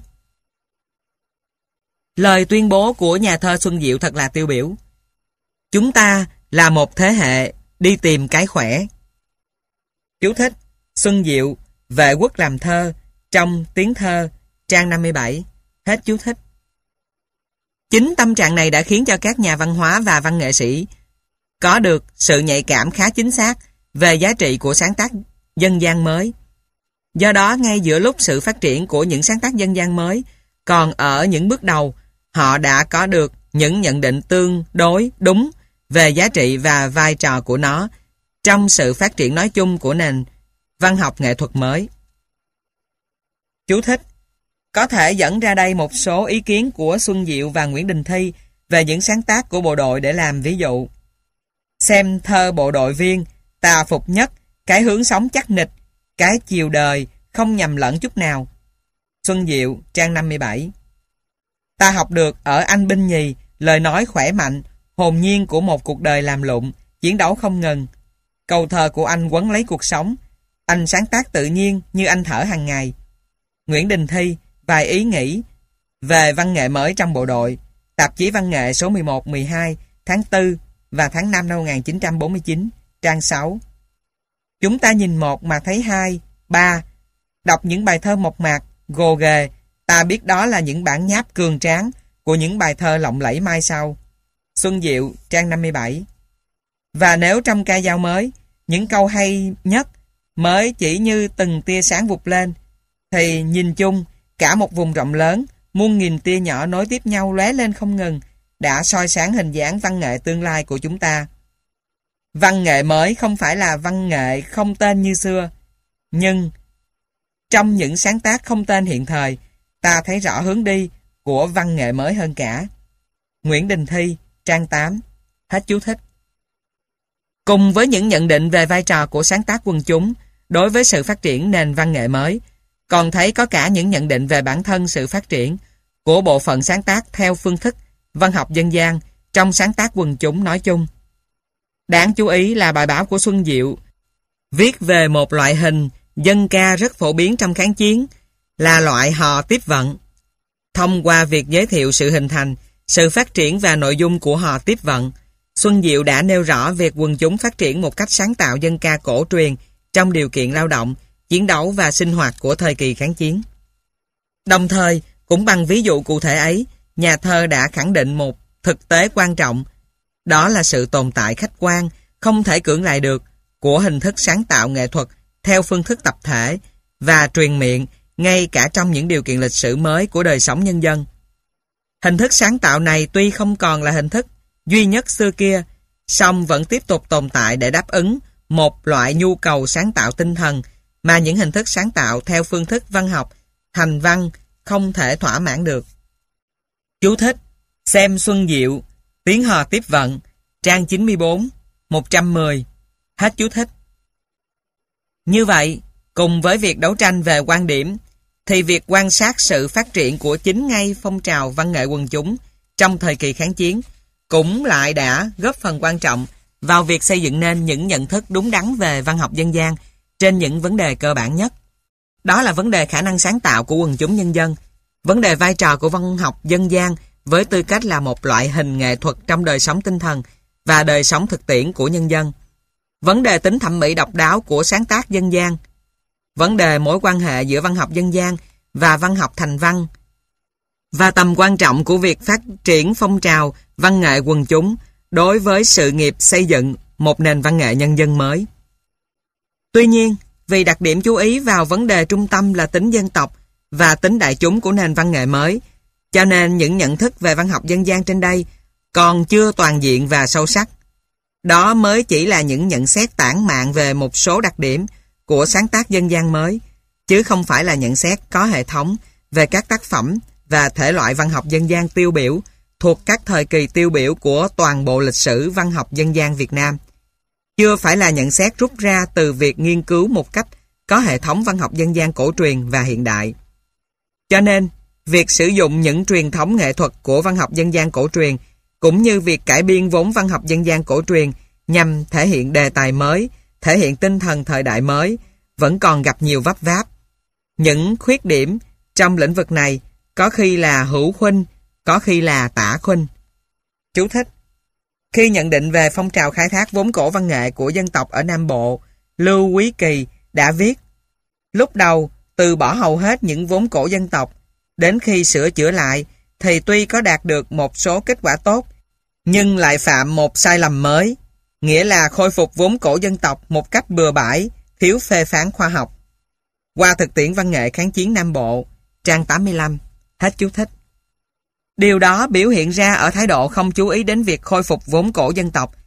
Lời tuyên bố của nhà thơ Xuân Diệu thật là tiêu biểu. Chúng ta là một thế hệ đi tìm cái khỏe. Chú thích: Xuân Diệu, Vệ Quốc làm thơ, trong Tiếng thơ, trang 57. Hết chú thích. Chính tâm trạng này đã khiến cho các nhà văn hóa và văn nghệ sĩ có được sự nhạy cảm khá chính xác về giá trị của sáng tác dân gian mới. Do đó, ngay giữa lúc sự phát triển của những sáng tác dân gian mới còn ở những bước đầu, họ đã có được những nhận định tương đối đúng về giá trị và vai trò của nó trong sự phát triển nói chung của nền văn học nghệ thuật mới. Chú thích: có thể dẫn ra đây một số ý kiến của Xuân Diệu và Nguyễn Đình Thi về những sáng tác của bộ đội để làm ví dụ. Xem thơ bộ đội viên, ta phục nhất, cái hướng sống chắc nịch, cái chiều đời, không nhầm lẫn chút nào. Xuân Diệu, trang 57. Ta học được ở anh binh nhì, lời nói khỏe mạnh, hồn nhiên của một cuộc đời làm lụng, chiến đấu không ngừng. Câu thơ của anh quấn lấy cuộc sống, anh sáng tác tự nhiên như anh thở hàng ngày. Nguyễn Đình Thi, vài ý nghĩ về văn nghệ mới trong bộ đội, tạp chí Văn nghệ số 11-12 tháng 4 và tháng 5 năm 1949, trang 6. Chúng ta nhìn một mà thấy hai, ba. Đọc những bài thơ mộc mạc, gồ ghề, ta biết đó là những bản nháp cường tráng của những bài thơ lộng lẫy mai sau. Xuân Diệu, trang 57. Và nếu trong ca dao mới, những câu hay nhất mới chỉ như từng tia sáng vụt lên, thì nhìn chung, cả một vùng rộng lớn, muôn nghìn tia nhỏ nối tiếp nhau lóe lên không ngừng, đã soi sáng hình dáng văn nghệ tương lai của chúng ta. Văn nghệ mới không phải là văn nghệ không tên như xưa, nhưng trong những sáng tác không tên hiện thời, ta thấy rõ hướng đi của văn nghệ mới hơn cả. Nguyễn Đình Thi, trang 8. Hết chú thích. Cùng với những nhận định về vai trò của sáng tác quần chúng đối với sự phát triển nền văn nghệ mới, còn thấy có cả những nhận định về bản thân sự phát triển của bộ phận sáng tác theo phương thức văn học dân gian trong sáng tác quần chúng nói chung. Đáng chú ý là bài báo của Xuân Diệu viết về một loại hình dân ca rất phổ biến trong kháng chiến là loại hò tiếp vận. Thông qua việc giới thiệu sự hình thành, sự phát triển và nội dung của hò tiếp vận, Xuân Diệu đã nêu rõ việc quần chúng phát triển một cách sáng tạo dân ca cổ truyền trong điều kiện lao động, chiến đấu và sinh hoạt của thời kỳ kháng chiến. Đồng thời, cũng bằng ví dụ cụ thể ấy, nhà thơ đã khẳng định một thực tế quan trọng, đó là sự tồn tại khách quan, không thể cưỡng lại được, của hình thức sáng tạo nghệ thuật theo phương thức tập thể và truyền miệng ngay cả trong những điều kiện lịch sử mới của đời sống nhân dân. Hình thức sáng tạo này tuy không còn là hình thức duy nhất xưa kia, song vẫn tiếp tục tồn tại để đáp ứng một loại nhu cầu sáng tạo tinh thần mà những hình thức sáng tạo theo phương thức văn học, hành văn không thể thỏa mãn được. Chú thích: xem Xuân Diệu, Tiếng hò tiếp vận, trang 94, 110. Hết chú thích. Như vậy, cùng với việc đấu tranh về quan điểm, thì việc quan sát sự phát triển của chính ngay phong trào văn nghệ quần chúng trong thời kỳ kháng chiến cũng lại đã góp phần quan trọng vào việc xây dựng nên những nhận thức đúng đắn về văn học dân gian trên những vấn đề cơ bản nhất. Đó là vấn đề khả năng sáng tạo của quần chúng nhân dân, vấn đề vai trò của văn học dân gian với tư cách là một loại hình nghệ thuật trong đời sống tinh thần và đời sống thực tiễn của nhân dân, vấn đề tính thẩm mỹ độc đáo của sáng tác dân gian, vấn đề mối quan hệ giữa văn học dân gian và văn học thành văn, và tầm quan trọng của việc phát triển phong trào văn nghệ quần chúng đối với sự nghiệp xây dựng một nền văn nghệ nhân dân mới. Tuy nhiên, vì đặc điểm chú ý vào vấn đề trung tâm là tính dân tộc và tính đại chúng của nền văn nghệ mới, cho nên những nhận thức về văn học dân gian trên đây còn chưa toàn diện và sâu sắc. Đó mới chỉ là những nhận xét tản mạn về một số đặc điểm của sáng tác dân gian mới, chứ không phải là nhận xét có hệ thống về các tác phẩm và thể loại văn học dân gian tiêu biểu thuộc các thời kỳ tiêu biểu của toàn bộ lịch sử văn học dân gian Việt Nam. Chưa phải là nhận xét rút ra từ việc nghiên cứu một cách có hệ thống văn học dân gian cổ truyền và hiện đại. Cho nên, việc sử dụng những truyền thống nghệ thuật của văn học dân gian cổ truyền cũng như việc cải biên vốn văn học dân gian cổ truyền nhằm thể hiện đề tài mới, thể hiện tinh thần thời đại mới vẫn còn gặp nhiều vấp váp. Những khuyết điểm trong lĩnh vực này có khi là hữu khuynh, có khi là tả khuynh. Chú thích: khi nhận định về phong trào khai thác vốn cổ văn nghệ của dân tộc ở Nam Bộ, Lưu Quý Kỳ đã viết: lúc đầu từ bỏ hầu hết những vốn cổ dân tộc, đến khi sửa chữa lại thì tuy có đạt được một số kết quả tốt, nhưng lại phạm một sai lầm mới, nghĩa là khôi phục vốn cổ dân tộc một cách bừa bãi, thiếu phê phán khoa học. Qua thực tiễn văn nghệ kháng chiến Nam Bộ, trang 85. Hết chú thích. Điều đó biểu hiện ra ở thái độ không chú ý đến việc khôi phục vốn cổ dân tộc,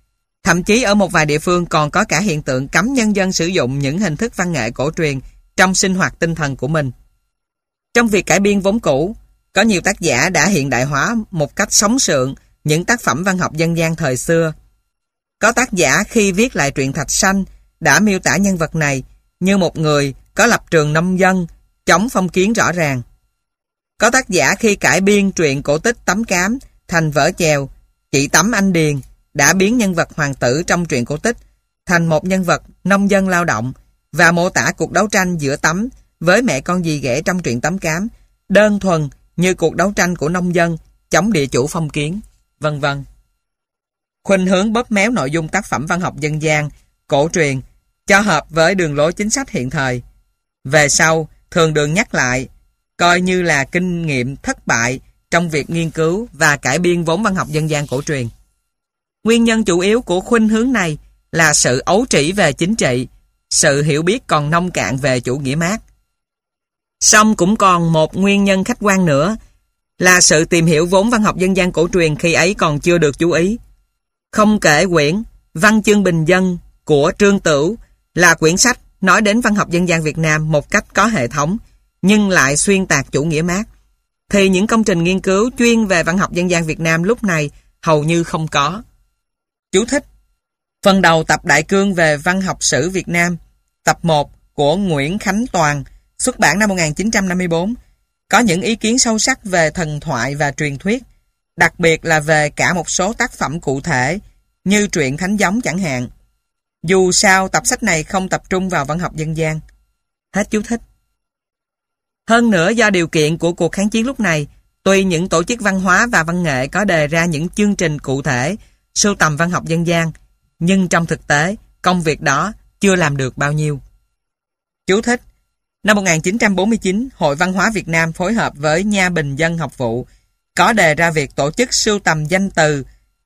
Thậm chí ở một vài địa phương còn có cả hiện tượng cấm nhân dân sử dụng những hình thức văn nghệ cổ truyền trong sinh hoạt tinh thần của mình. Trong việc cải biên vốn cũ, có nhiều tác giả đã hiện đại hóa một cách sống sượng những tác phẩm văn học dân gian thời xưa. Có tác giả khi viết lại truyện Thạch Sanh đã miêu tả nhân vật này như một người có lập trường nông dân, chống phong kiến rõ ràng. Có tác giả khi cải biên truyện cổ tích Tấm Cám thành vở chèo Chị Tấm Anh Điền đã biến nhân vật hoàng tử trong truyện cổ tích thành một nhân vật nông dân lao động và mô tả cuộc đấu tranh giữa Tấm với mẹ con dì ghẻ trong truyện Tấm Cám đơn thuần như cuộc đấu tranh của nông dân chống địa chủ phong kiến, vân vân. Khuynh hướng bóp méo nội dung tác phẩm văn học dân gian, cổ truyền cho hợp với đường lối chính sách hiện thời. Về sau, thường được nhắc lại, coi như là kinh nghiệm thất bại trong việc nghiên cứu và cải biên vốn văn học dân gian cổ truyền. Nguyên nhân chủ yếu của khuynh hướng này là sự ấu trĩ về chính trị, sự hiểu biết còn nông cạn về chủ nghĩa Mác. Song cũng còn một nguyên nhân khách quan nữa là sự tìm hiểu vốn văn học dân gian cổ truyền khi ấy còn chưa được chú ý. Không kể quyển Văn chương bình dân của Trương Tửu là quyển sách nói đến văn học dân gian Việt Nam một cách có hệ thống nhưng lại xuyên tạc chủ nghĩa Mác, thì những công trình nghiên cứu chuyên về văn học dân gian Việt Nam lúc này hầu như không có. Chú thích: phần đầu tập đại cương về văn học sử Việt Nam, tập 1 của Nguyễn Khánh Toàn, xuất bản năm 1954, có những ý kiến sâu sắc về thần thoại và truyền thuyết, đặc biệt là về cả một số tác phẩm cụ thể như truyện Thánh Giống chẳng hạn. Dù sao, tập sách này không tập trung vào văn học dân gian. Hết chú thích. Hơn nữa, do điều kiện của cuộc kháng chiến lúc này, tuy những tổ chức văn hóa và văn nghệ có đề ra những chương trình cụ thể sưu tầm văn học dân gian, nhưng trong thực tế, công việc đó chưa làm được bao nhiêu. Chú thích: năm 1949, Hội Văn hóa Việt Nam phối hợp với Nha Bình Dân Học vụ có đề ra việc tổ chức sưu tầm danh từ,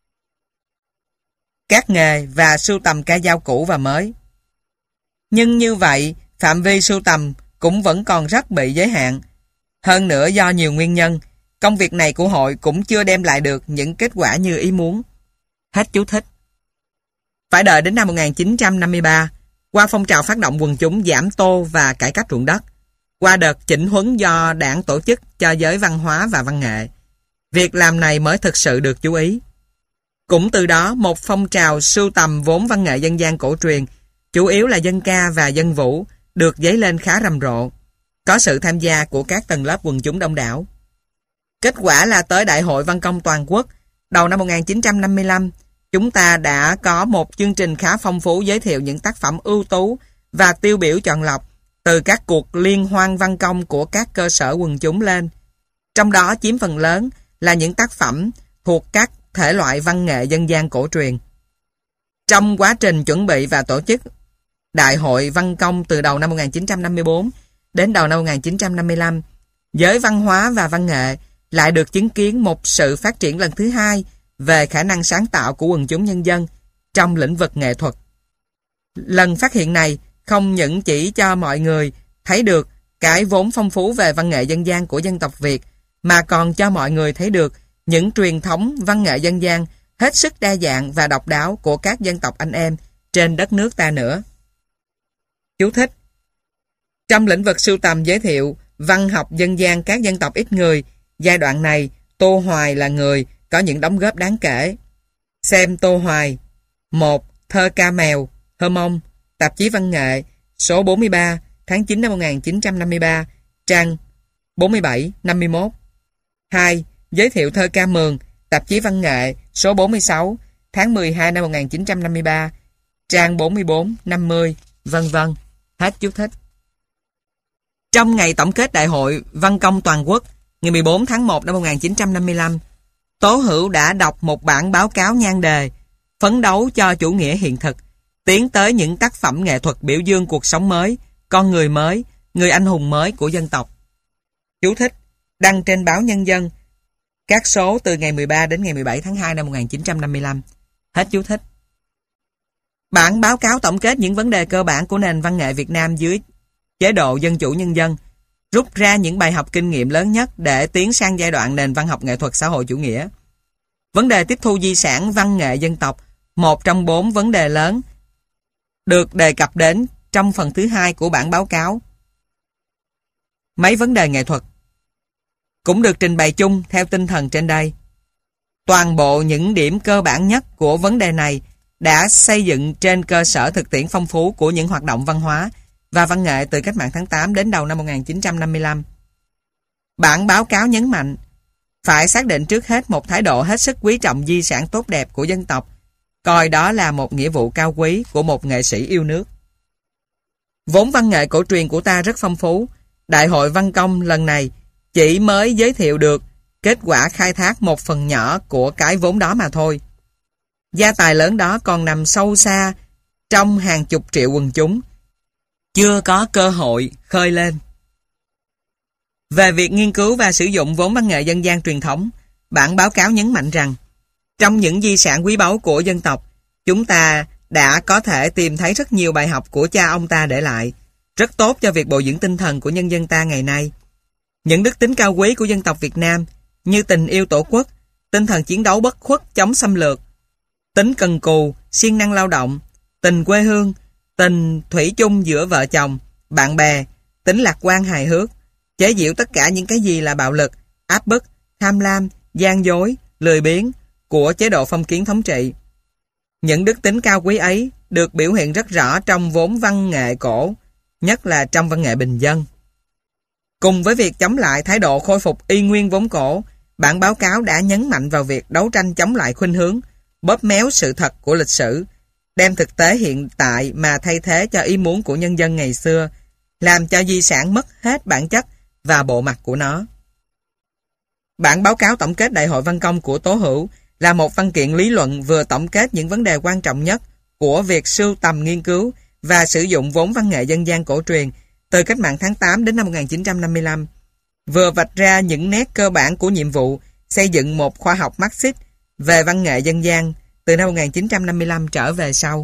các nghề và sưu tầm ca dao cũ và mới. Nhưng như vậy, phạm vi sưu tầm cũng vẫn còn rất bị giới hạn. Hơn nữa, do nhiều nguyên nhân, công việc này của hội cũng chưa đem lại được những kết quả như ý muốn. Hết chú thích. Phải đợi đến năm 1953, qua phong trào phát động quần chúng giảm tô và cải cách ruộng đất, qua đợt chỉnh huấn do đảng tổ chức cho giới văn hóa và văn nghệ, việc làm này mới thực sự được chú ý. Cũng từ đó, một phong trào sưu tầm vốn văn nghệ dân gian cổ truyền, chủ yếu là dân ca và dân vũ, được dấy lên khá rầm rộ, có sự tham gia của các tầng lớp quần chúng đông đảo. Kết quả là tới Đại hội Văn công Toàn quốc, đầu năm 1955, chúng ta đã có một chương trình khá phong phú giới thiệu những tác phẩm ưu tú và tiêu biểu chọn lọc từ các cuộc liên hoan văn công của các cơ sở quần chúng lên. Trong đó chiếm phần lớn là những tác phẩm thuộc các thể loại văn nghệ dân gian cổ truyền. Trong quá trình chuẩn bị và tổ chức Đại hội Văn công từ đầu năm 1954 đến đầu năm 1955, giới văn hóa và văn nghệ lại được chứng kiến một sự phát triển lần thứ hai về khả năng sáng tạo của quần chúng nhân dân trong lĩnh vực nghệ thuật. Lần phát hiện này không những chỉ cho mọi người thấy được cái vốn phong phú về văn nghệ dân gian của dân tộc Việt, mà còn cho mọi người thấy được những truyền thống văn nghệ dân gian hết sức đa dạng và độc đáo của các dân tộc anh em trên đất nước ta nữa. Chú thích: trong lĩnh vực sưu tầm giới thiệu văn học dân gian các dân tộc ít người, giai đoạn này Tô Hoài là người có những đóng góp đáng kể. Xem Tô Hoài 1. Thơ ca mèo, Thơ Mông, tạp chí văn nghệ, số 43, tháng 9 năm 1953, trang 47-51. 2. Giới thiệu thơ ca mường, tạp chí văn nghệ, số 46, tháng 12 năm 1953, trang 44-50, vân vân. Hết chú thích. Trong ngày tổng kết Đại hội Văn công Toàn quốc, ngày 14 tháng 1 năm 1955, Tố Hữu đã đọc một bản báo cáo nhan đề phấn đấu cho chủ nghĩa hiện thực, tiến tới những tác phẩm nghệ thuật biểu dương cuộc sống mới, con người mới, người anh hùng mới của dân tộc. Chú thích: đăng trên báo Nhân dân, các số từ ngày 13 đến ngày 17 tháng 2 năm 1955. Hết chú thích. Bản báo cáo tổng kết những vấn đề cơ bản của nền văn nghệ Việt Nam dưới chế độ dân chủ nhân dân, rút ra những bài học kinh nghiệm lớn nhất để tiến sang giai đoạn nền văn học nghệ thuật xã hội chủ nghĩa. Vấn đề tiếp thu di sản văn nghệ dân tộc một trong 4 vấn đề lớn được đề cập đến trong phần thứ 2 của bản báo cáo. Mấy vấn đề nghệ thuật cũng được trình bày chung theo tinh thần trên đây. Toàn bộ những điểm cơ bản nhất của vấn đề này đã xây dựng trên cơ sở thực tiễn phong phú của những hoạt động văn hóa và văn nghệ từ cách mạng tháng 8 đến đầu năm 1955. Bản báo cáo nhấn mạnh phải xác định trước hết một thái độ hết sức quý trọng di sản tốt đẹp của dân tộc, coi đó là một nghĩa vụ cao quý của một nghệ sĩ yêu nước. Vốn văn nghệ cổ truyền của ta rất phong phú. Đại hội Văn Công lần này chỉ mới giới thiệu được kết quả khai thác một phần nhỏ của cái vốn đó mà thôi. Gia tài lớn đó còn nằm sâu xa trong hàng chục triệu quần chúng, chưa có cơ hội khơi lên. Về việc nghiên cứu và sử dụng vốn văn nghệ dân gian truyền thống, bản báo cáo nhấn mạnh rằng trong những di sản quý báu của dân tộc, chúng ta đã có thể tìm thấy rất nhiều bài học của cha ông ta để lại, rất tốt cho việc bồi dưỡng tinh thần của nhân dân ta ngày nay. Những đức tính cao quý của dân tộc Việt Nam như tình yêu tổ quốc, tinh thần chiến đấu bất khuất chống xâm lược, tính cần cù, siêng năng lao động, tình quê hương, tình thủy chung giữa vợ chồng, bạn bè, tính lạc quan hài hước, chế giễu tất cả những cái gì là bạo lực, áp bức, tham lam, gian dối, lười biếng của chế độ phong kiến thống trị. Những đức tính cao quý ấy được biểu hiện rất rõ trong vốn văn nghệ cổ, nhất là trong văn nghệ bình dân. Cùng với việc chống lại thái độ khôi phục y nguyên vốn cổ, bản báo cáo đã nhấn mạnh vào việc đấu tranh chống lại khuynh hướng, bóp méo sự thật của lịch sử, đem thực tế hiện tại mà thay thế cho ý muốn của nhân dân ngày xưa, làm cho di sản mất hết bản chất và bộ mặt của nó. Bản báo cáo tổng kết Đại hội Văn Công của Tố Hữu là một văn kiện lý luận vừa tổng kết những vấn đề quan trọng nhất của việc sưu tầm nghiên cứu và sử dụng vốn văn nghệ dân gian cổ truyền từ cách mạng tháng 8 đến năm 1955, vừa vạch ra những nét cơ bản của nhiệm vụ xây dựng một khoa học Marxist về văn nghệ dân gian từ năm 1955 trở về sau.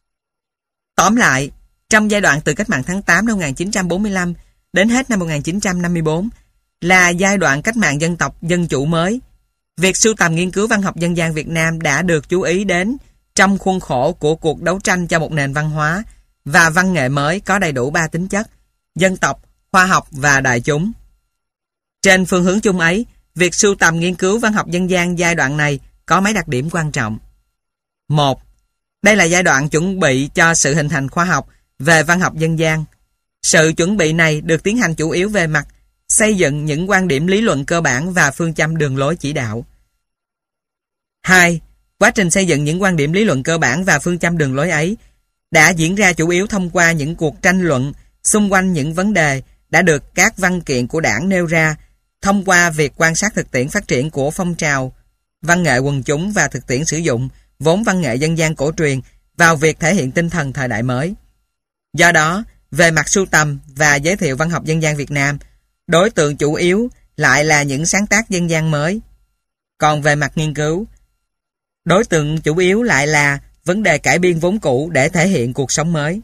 Tóm lại, trong giai đoạn từ cách mạng tháng 8 năm 1945 đến hết năm 1954 là giai đoạn cách mạng dân tộc dân chủ mới. Việc sưu tầm nghiên cứu văn học dân gian Việt Nam đã được chú ý đến trong khuôn khổ của cuộc đấu tranh cho một nền văn hóa và văn nghệ mới có đầy đủ 3 tính chất: dân tộc, khoa học và đại chúng. Trên phương hướng chung ấy, việc sưu tầm nghiên cứu văn học dân gian giai đoạn này có mấy đặc điểm quan trọng. 1. Đây là giai đoạn chuẩn bị cho sự hình thành khoa học về văn học dân gian. Sự chuẩn bị này được tiến hành chủ yếu về mặt xây dựng những quan điểm lý luận cơ bản và phương châm đường lối chỉ đạo. 2. Quá trình xây dựng những quan điểm lý luận cơ bản và phương châm đường lối ấy đã diễn ra chủ yếu thông qua những cuộc tranh luận xung quanh những vấn đề đã được các văn kiện của Đảng nêu ra, thông qua việc quan sát thực tiễn phát triển của phong trào văn nghệ quần chúng và thực tiễn sử dụng vốn văn nghệ dân gian cổ truyền vào việc thể hiện tinh thần thời đại mới. Do đó, về mặt sưu tầm và giới thiệu văn học dân gian Việt Nam, đối tượng chủ yếu lại là những sáng tác dân gian mới. Còn về mặt nghiên cứu, đối tượng chủ yếu lại là vấn đề cải biên vốn cũ để thể hiện cuộc sống mới.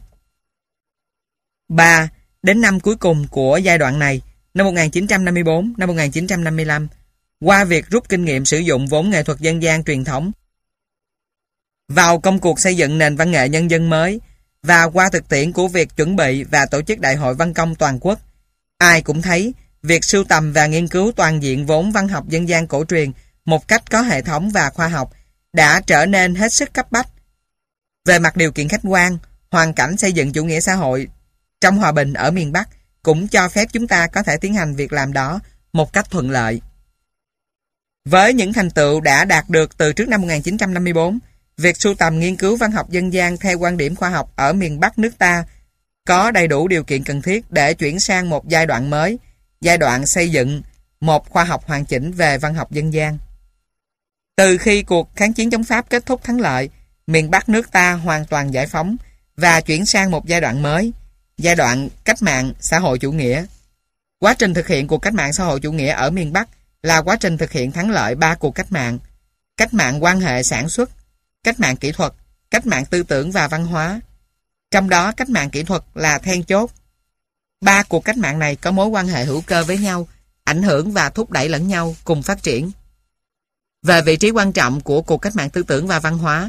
3. Đến năm cuối cùng của giai đoạn này, năm 1954, năm 1955, qua việc rút kinh nghiệm sử dụng vốn nghệ thuật dân gian truyền thống vào công cuộc xây dựng nền văn nghệ nhân dân mới và qua thực tiễn của việc chuẩn bị và tổ chức Đại hội Văn Công toàn quốc, ai cũng thấy việc sưu tầm và nghiên cứu toàn diện vốn văn học dân gian cổ truyền một cách có hệ thống và khoa học đã trở nên hết sức cấp bách. Về mặt điều kiện khách quan, hoàn cảnh xây dựng chủ nghĩa xã hội trong hòa bình ở miền Bắc cũng cho phép chúng ta có thể tiến hành việc làm đó một cách thuận lợi. Với những thành tựu đã đạt được từ trước năm 1954, việc sưu tầm nghiên cứu văn học dân gian theo quan điểm khoa học ở miền Bắc nước ta có đầy đủ điều kiện cần thiết để chuyển sang một giai đoạn mới, giai đoạn xây dựng một khoa học hoàn chỉnh về văn học dân gian. Từ khi cuộc kháng chiến chống Pháp kết thúc thắng lợi, miền Bắc nước ta hoàn toàn giải phóng và chuyển sang một giai đoạn mới, giai đoạn cách mạng xã hội chủ nghĩa. Quá trình thực hiện cuộc cách mạng xã hội chủ nghĩa ở miền Bắc là quá trình thực hiện thắng lợi 3 cuộc cách mạng quan hệ sản xuất, cách mạng kỹ thuật, cách mạng tư tưởng và văn hóa. Trong đó cách mạng kỹ thuật là then chốt. 3 cuộc cách mạng này có mối quan hệ hữu cơ với nhau, ảnh hưởng và thúc đẩy lẫn nhau cùng phát triển. Về vị trí quan trọng của cuộc cách mạng tư tưởng và văn hóa,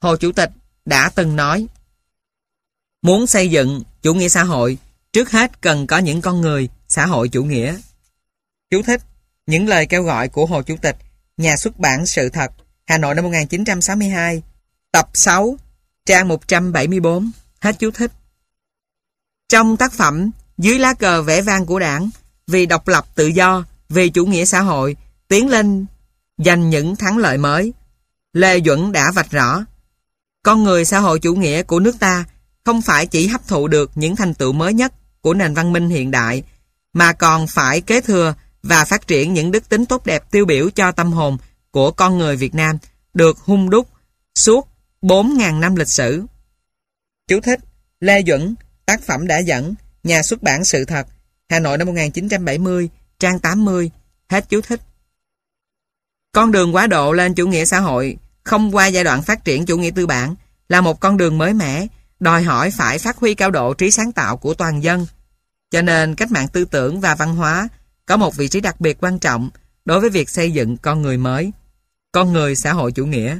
Hồ Chủ tịch đã từng nói, muốn xây dựng chủ nghĩa xã hội, trước hết cần có những con người xã hội chủ nghĩa. Chú thích: những lời kêu gọi của Hồ Chủ tịch, nhà xuất bản Sự Thật, Hà Nội năm 1962, tập 6, trang 174. Hết chú thích. Trong tác phẩm Dưới lá cờ vẻ vang của Đảng, vì độc lập tự do, vì chủ nghĩa xã hội, tiến lên giành những thắng lợi mới, Lê Duẩn đã vạch rõ, con người xã hội chủ nghĩa của nước ta không phải chỉ hấp thụ được những thành tựu mới nhất của nền văn minh hiện đại, mà còn phải kế thừa và phát triển những đức tính tốt đẹp tiêu biểu cho tâm hồn của con người Việt Nam được hun đúc suốt 4.000 năm lịch sử. Chú thích: Lê Duẩn, tác phẩm đã dẫn, nhà xuất bản Sự Thật, Hà Nội năm 1970, trang 80. Hết chú thích. Con đường quá độ lên chủ nghĩa xã hội không qua giai đoạn phát triển chủ nghĩa tư bản là một con đường mới mẻ, đòi hỏi phải phát huy cao độ trí sáng tạo của toàn dân. Cho nên cách mạng tư tưởng và văn hóa có một vị trí đặc biệt quan trọng đối với việc xây dựng con người mới, con người xã hội chủ nghĩa.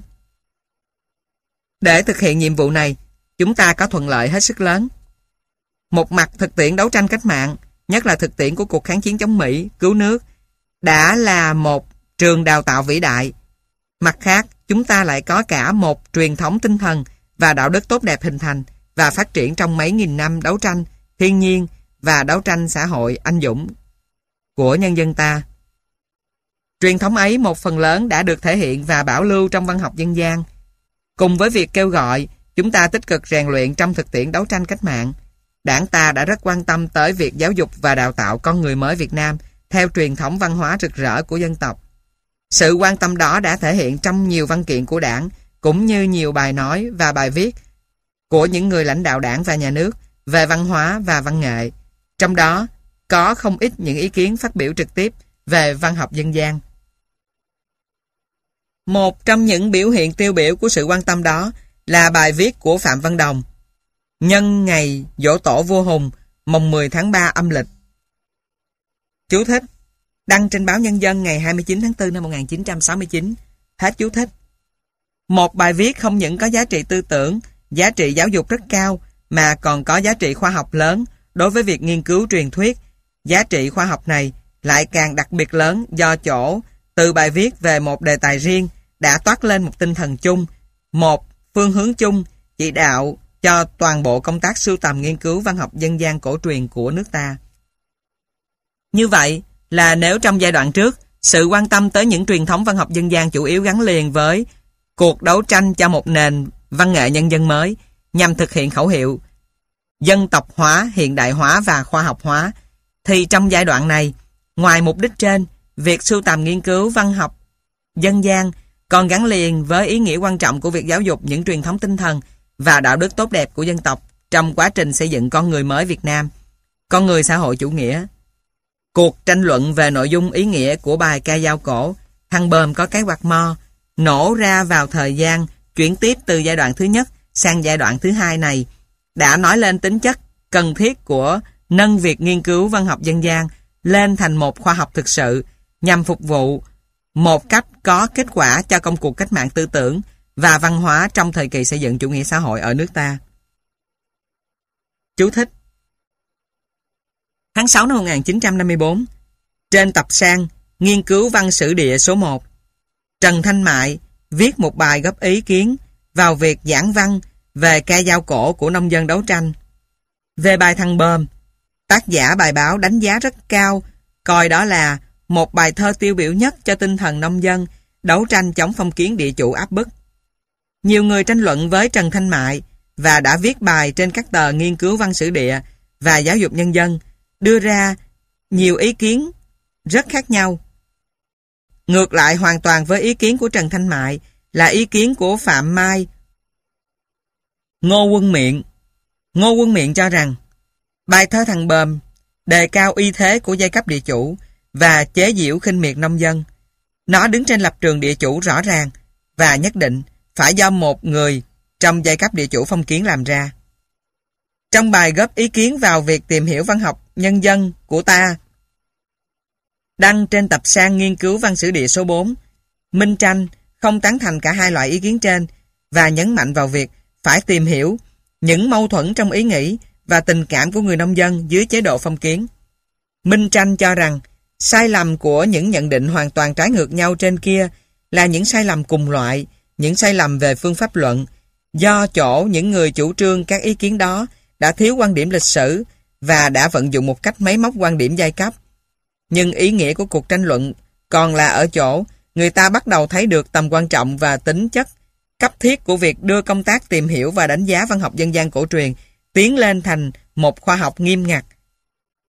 Để thực hiện nhiệm vụ này, chúng ta có thuận lợi hết sức lớn. Một mặt thực tiễn đấu tranh cách mạng, nhất là thực tiễn của cuộc kháng chiến chống Mỹ, cứu nước, đã là một trường đào tạo vĩ đại. Mặt khác, chúng ta lại có cả một truyền thống tinh thần và đạo đức tốt đẹp hình thành và phát triển trong mấy nghìn năm đấu tranh thiên nhiên và đấu tranh xã hội anh dũng của nhân dân ta. Truyền thống ấy một phần lớn đã được thể hiện và bảo lưu trong văn học dân gian. Cùng với việc kêu gọi chúng ta tích cực rèn luyện trong thực tiễn đấu tranh cách mạng, Đảng ta đã rất quan tâm tới việc giáo dục và đào tạo con người mới Việt Nam theo truyền thống văn hóa rực rỡ của dân tộc. Sự quan tâm đó đã thể hiện trong nhiều văn kiện của Đảng, cũng như nhiều bài nói và bài viết của những người lãnh đạo Đảng và nhà nước về văn hóa và văn nghệ. Trong đó có không ít những ý kiến phát biểu trực tiếp về văn học dân gian. Một trong những biểu hiện tiêu biểu của sự quan tâm đó là bài viết của Phạm Văn Đồng nhân ngày giỗ tổ vua Hùng mùng 10 tháng 3 âm lịch. Chú thích: đăng trên báo Nhân dân ngày 29 tháng 4 năm 1969. Hết chú thích. Một bài viết không những có giá trị tư tưởng, giá trị giáo dục rất cao, mà còn có giá trị khoa học lớn đối với việc nghiên cứu truyền thuyết. Giá trị khoa học này lại càng đặc biệt lớn do chỗ từ bài viết về một đề tài riêng đã toát lên một tinh thần chung, một phương hướng chung, chỉ đạo cho toàn bộ công tác sưu tầm nghiên cứu văn học dân gian cổ truyền của nước ta. Như vậy là nếu trong giai đoạn trước, sự quan tâm tới những truyền thống văn học dân gian chủ yếu gắn liền với cuộc đấu tranh cho một nền văn nghệ nhân dân mới nhằm thực hiện khẩu hiệu dân tộc hóa, hiện đại hóa và khoa học hóa, thì trong giai đoạn này, ngoài mục đích trên, việc sưu tầm nghiên cứu văn học dân gian còn gắn liền với ý nghĩa quan trọng của việc giáo dục những truyền thống tinh thần và đạo đức tốt đẹp của dân tộc trong quá trình xây dựng con người mới Việt Nam, con người xã hội chủ nghĩa. Cuộc tranh luận về nội dung ý nghĩa của bài ca dao cổ Thằng Bờm có cái quạt mo nổ ra vào thời gian chuyển tiếp từ giai đoạn thứ nhất sang giai đoạn thứ hai này đã nói lên tính chất cần thiết của nâng việc nghiên cứu văn học dân gian lên thành một khoa học thực sự nhằm phục vụ một cách có kết quả cho công cuộc cách mạng tư tưởng và văn hóa trong thời kỳ xây dựng chủ nghĩa xã hội ở nước ta. Chú thích: tháng 6 năm 1954, trên tập san Nghiên cứu văn sử địa số 1, Trần Thanh Mại viết một bài góp ý kiến vào việc giảng văn về ca dao cổ của nông dân đấu tranh. Về bài Thằng Bờm, tác giả bài báo đánh giá rất cao, coi đó là một bài thơ tiêu biểu nhất cho tinh thần nông dân đấu tranh chống phong kiến địa chủ áp bức. Nhiều người tranh luận với Trần Thanh Mại và đã viết bài trên các tờ Nghiên cứu văn sử địa và Giáo dục nhân dân, đưa ra nhiều ý kiến rất khác nhau. Ngược lại hoàn toàn với ý kiến của Trần Thanh Mại là ý kiến của Phạm Mai, Ngô Quân Miện. Ngô Quân Miện cho rằng bài thơ Thằng Bờm đề cao uy thế của giai cấp địa chủ và chế giễu khinh miệt nông dân. Nó đứng trên lập trường địa chủ rõ ràng và nhất định phải do một người trong giai cấp địa chủ phong kiến làm ra. Trong bài góp ý kiến vào việc tìm hiểu văn học nhân dân của ta, đăng trên tập san Nghiên cứu văn sử địa số 4, Minh Tranh không tán thành cả hai loại ý kiến trên và nhấn mạnh vào việc phải tìm hiểu những mâu thuẫn trong ý nghĩ và tình cảm của người nông dân dưới chế độ phong kiến. Minh Tranh cho rằng sai lầm của những nhận định hoàn toàn trái ngược nhau trên kia là những sai lầm cùng loại, những sai lầm về phương pháp luận, do chỗ những người chủ trương các ý kiến đó đã thiếu quan điểm lịch sử và đã vận dụng một cách máy móc quan điểm giai cấp. Nhưng ý nghĩa của cuộc tranh luận còn là ở chỗ người ta bắt đầu thấy được tầm quan trọng và tính chất cấp thiết của việc đưa công tác tìm hiểu và đánh giá văn học dân gian cổ truyền tiến lên thành một khoa học nghiêm ngặt